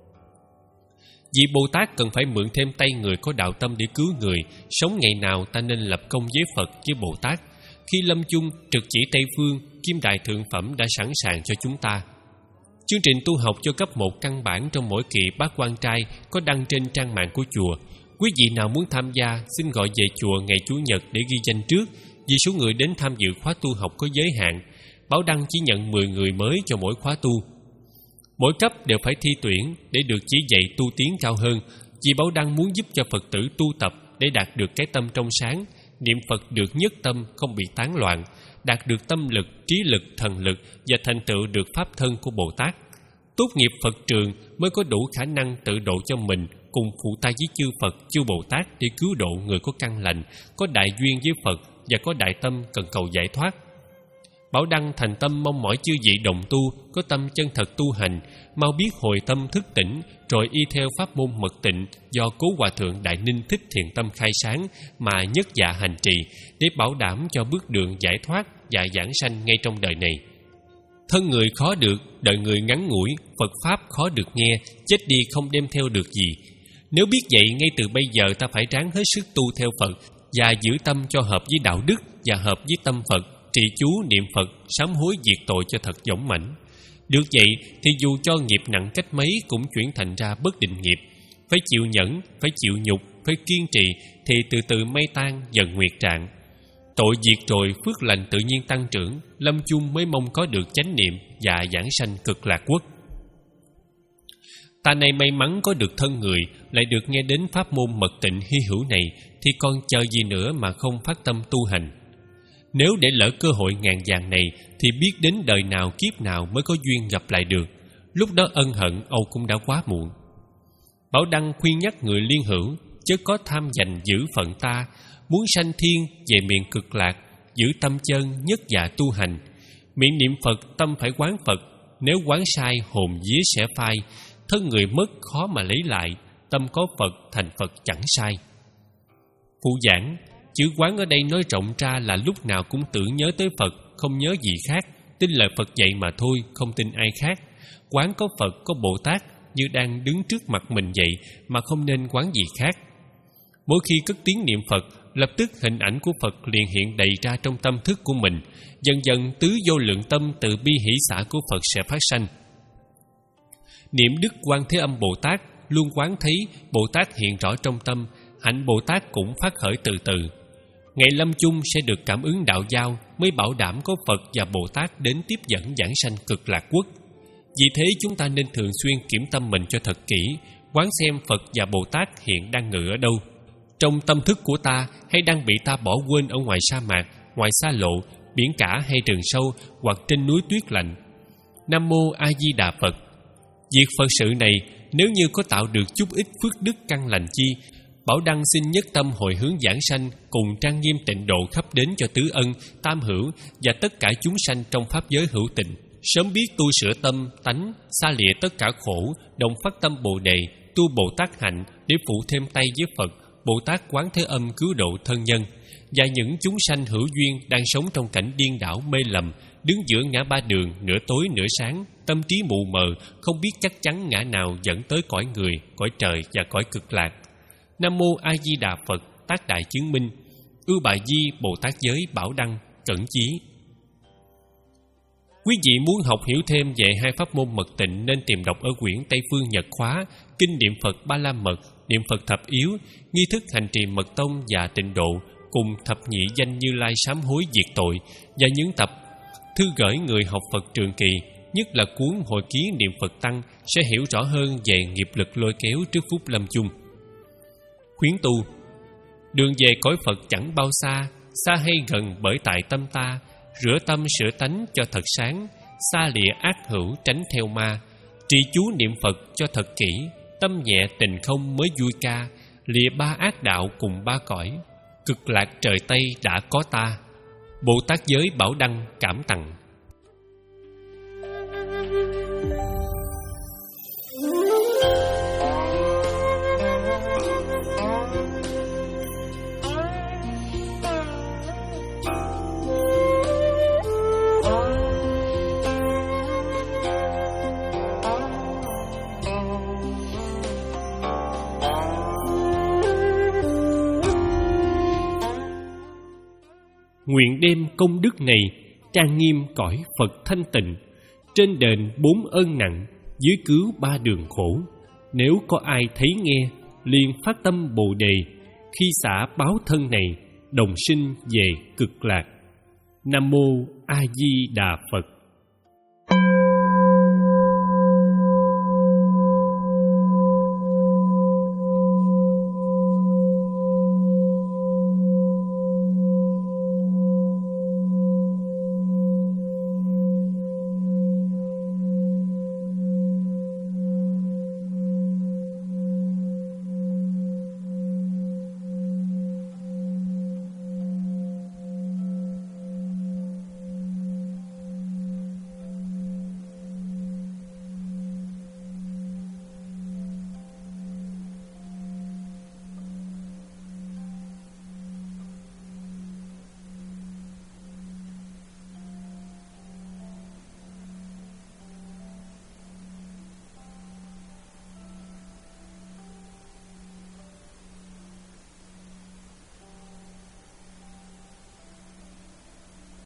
Vì Bồ Tát cần phải mượn thêm tay người có đạo tâm để cứu người, sống ngày nào ta nên lập công với Phật với Bồ Tát. Khi lâm chung, trực chỉ Tây Phương, Kim Đài Thượng Phẩm đã sẵn sàng cho chúng ta. Chương trình tu học cho cấp một căn bản trong mỗi kỳ Bát Quan Trai có đăng trên trang mạng của chùa. Quý vị nào muốn tham gia, xin gọi về chùa ngày Chủ nhật để ghi danh trước, vì số người đến tham dự khóa tu học có giới hạn. Bảo Đăng chỉ nhận mười người mới cho mỗi khóa tu. Mỗi cấp đều phải thi tuyển để được chỉ dạy tu tiến cao hơn, vì Bảo Đăng muốn giúp cho Phật tử tu tập để đạt được cái tâm trong sáng, niệm Phật được nhất tâm, không bị tán loạn, đạt được tâm lực, trí lực, thần lực và thành tựu được pháp thân của Bồ Tát. Tốt nghiệp Phật trường mới có đủ khả năng tự độ cho mình, cùng phụ tay với chư Phật, chư Bồ Tát để cứu độ người có căn lành, có đại duyên với Phật và có đại tâm cần cầu giải thoát. Bảo Đăng thành tâm mong mỏi chư vị đồng tu có tâm chân thật tu hành, mau biết hồi tâm thức tỉnh, rồi y theo pháp môn mật tịnh do Cố Hòa Thượng Đại Ninh Thích Thiền Tâm khai sáng mà nhất dạ hành trì, để bảo đảm cho bước đường giải thoát và giảng sanh ngay trong đời này. Thân người khó được, đời người ngắn ngủi, Phật Pháp khó được nghe, chết đi không đem theo được gì. Nếu biết vậy, ngay từ bây giờ ta phải ráng hết sức tu theo Phật và giữ tâm cho hợp với đạo đức và hợp với tâm Phật, trì chú niệm Phật, sám hối diệt tội cho thật dũng mãnh. Được vậy thì dù cho nghiệp nặng cách mấy cũng chuyển thành ra bất định nghiệp. Phải chịu nhẫn, phải chịu nhục, phải kiên trì thì từ từ mây tan dần nguyệt trạng. Tội diệt rồi phước lành tự nhiên tăng trưởng, lâm chung mới mong có được chánh niệm và giảng sanh cực lạc quốc. Ta nay may mắn có được thân người, lại được nghe đến pháp môn mật tịnh hy hữu này, thì còn chờ gì nữa mà không phát tâm tu hành. Nếu để lỡ cơ hội ngàn vàng này thì biết đến đời nào kiếp nào mới có duyên gặp lại được. Lúc đó ân hận âu cũng đã quá muộn. Bảo Đăng khuyên nhắc người liên hữu chớ có tham giành giữ phận ta, muốn sanh thiên về miền cực lạc, giữ tâm chân nhất dạ tu hành. Miệng niệm Phật, tâm phải quán Phật, nếu quán sai hồn vía sẽ phai. Thân người mất khó mà lấy lại, tâm có Phật thành Phật chẳng sai. Phụ giảng, chữ quán ở đây nói rộng ra là lúc nào cũng tưởng nhớ tới Phật, không nhớ gì khác, tin lời Phật dạy mà thôi, không tin ai khác. Quán có Phật, có Bồ Tát như đang đứng trước mặt mình vậy, mà không nên quán gì khác. Mỗi khi cất tiếng niệm Phật, lập tức hình ảnh của Phật liền hiện đầy ra trong tâm thức của mình. Dần dần tứ vô lượng tâm từ bi hỷ xả của Phật sẽ phát sanh. Niệm Đức Quan Thế Âm Bồ Tát, luôn quán thấy Bồ Tát hiện rõ trong tâm, hạnh Bồ Tát cũng phát khởi từ từ. Ngày lâm chung sẽ được cảm ứng đạo giao, mới bảo đảm có Phật và Bồ Tát đến tiếp dẫn giảng sanh cực lạc quốc. Vì thế chúng ta nên thường xuyên kiểm tâm mình cho thật kỹ, quán xem Phật và Bồ Tát hiện đang ngự ở đâu, trong tâm thức của ta, hay đang bị ta bỏ quên ở ngoài sa mạc, ngoài xa lộ, biển cả hay rừng sâu, hoặc trên núi tuyết lạnh. Nam Mô A Di Đà Phật. Việc Phật sự này, nếu như có tạo được chút ít phước đức căn lành chi, Bảo Đăng xin nhất tâm hồi hướng giảng sanh, cùng trang nghiêm tịnh độ khắp đến cho tứ ân, tam hữu và tất cả chúng sanh trong pháp giới hữu tịnh, sớm biết tu sửa tâm tánh, xa lìa tất cả khổ, đồng phát tâm Bồ đề, tu Bồ Tát hạnh để phụ thêm tay với Phật, Bồ Tát Quán Thế Âm cứu độ thân nhân và những chúng sanh hữu duyên đang sống trong cảnh điên đảo mê lầm, đứng giữa ngã ba đường, nửa tối nửa sáng, tâm trí mù mờ, không biết chắc chắn ngã nào dẫn tới cõi người, cõi trời và cõi cực lạc. Nam Mô A Di Đà Phật. Tác Đại Chứng Minh. Ưu Bà Di Bồ Tát Giới Bảo Đăng Cẩn Chí. Quý vị muốn học hiểu thêm về hai pháp môn mật tịnh nên tìm đọc ở quyển Tây Phương Nhật Khóa, kinh niệm Phật Ba La Mật, niệm Phật Thập Yếu, nghi thức hành trì mật tông và tịnh độ, cùng thập nhị danh Như Lai sám hối diệt tội, và những tập thư gửi người học Phật trường kỳ, nhất là cuốn Hồi ký niệm Phật tăng, sẽ hiểu rõ hơn về nghiệp lực lôi kéo trước phút lâm chung. Khuyến tu. Đường về cõi Phật chẳng bao xa, xa hay gần bởi tại tâm ta, rửa tâm sửa tánh cho thật sáng, xa lìa ác hữu tránh theo ma, trì chú niệm Phật cho thật kỹ, tâm nhẹ tình không mới vui ca, lìa ba ác đạo cùng ba cõi, cực lạc trời Tây đã có ta. Bồ Tát Giới Bảo Đăng cảm tặng. Nguyện đem công đức này trang nghiêm cõi Phật thanh tịnh, trên đền bốn ơn nặng, dưới cứu ba đường khổ. Nếu có ai thấy nghe, liền phát tâm Bồ đề, khi xả báo thân này, đồng sinh về cực lạc. Nam Mô A Di Đà Phật.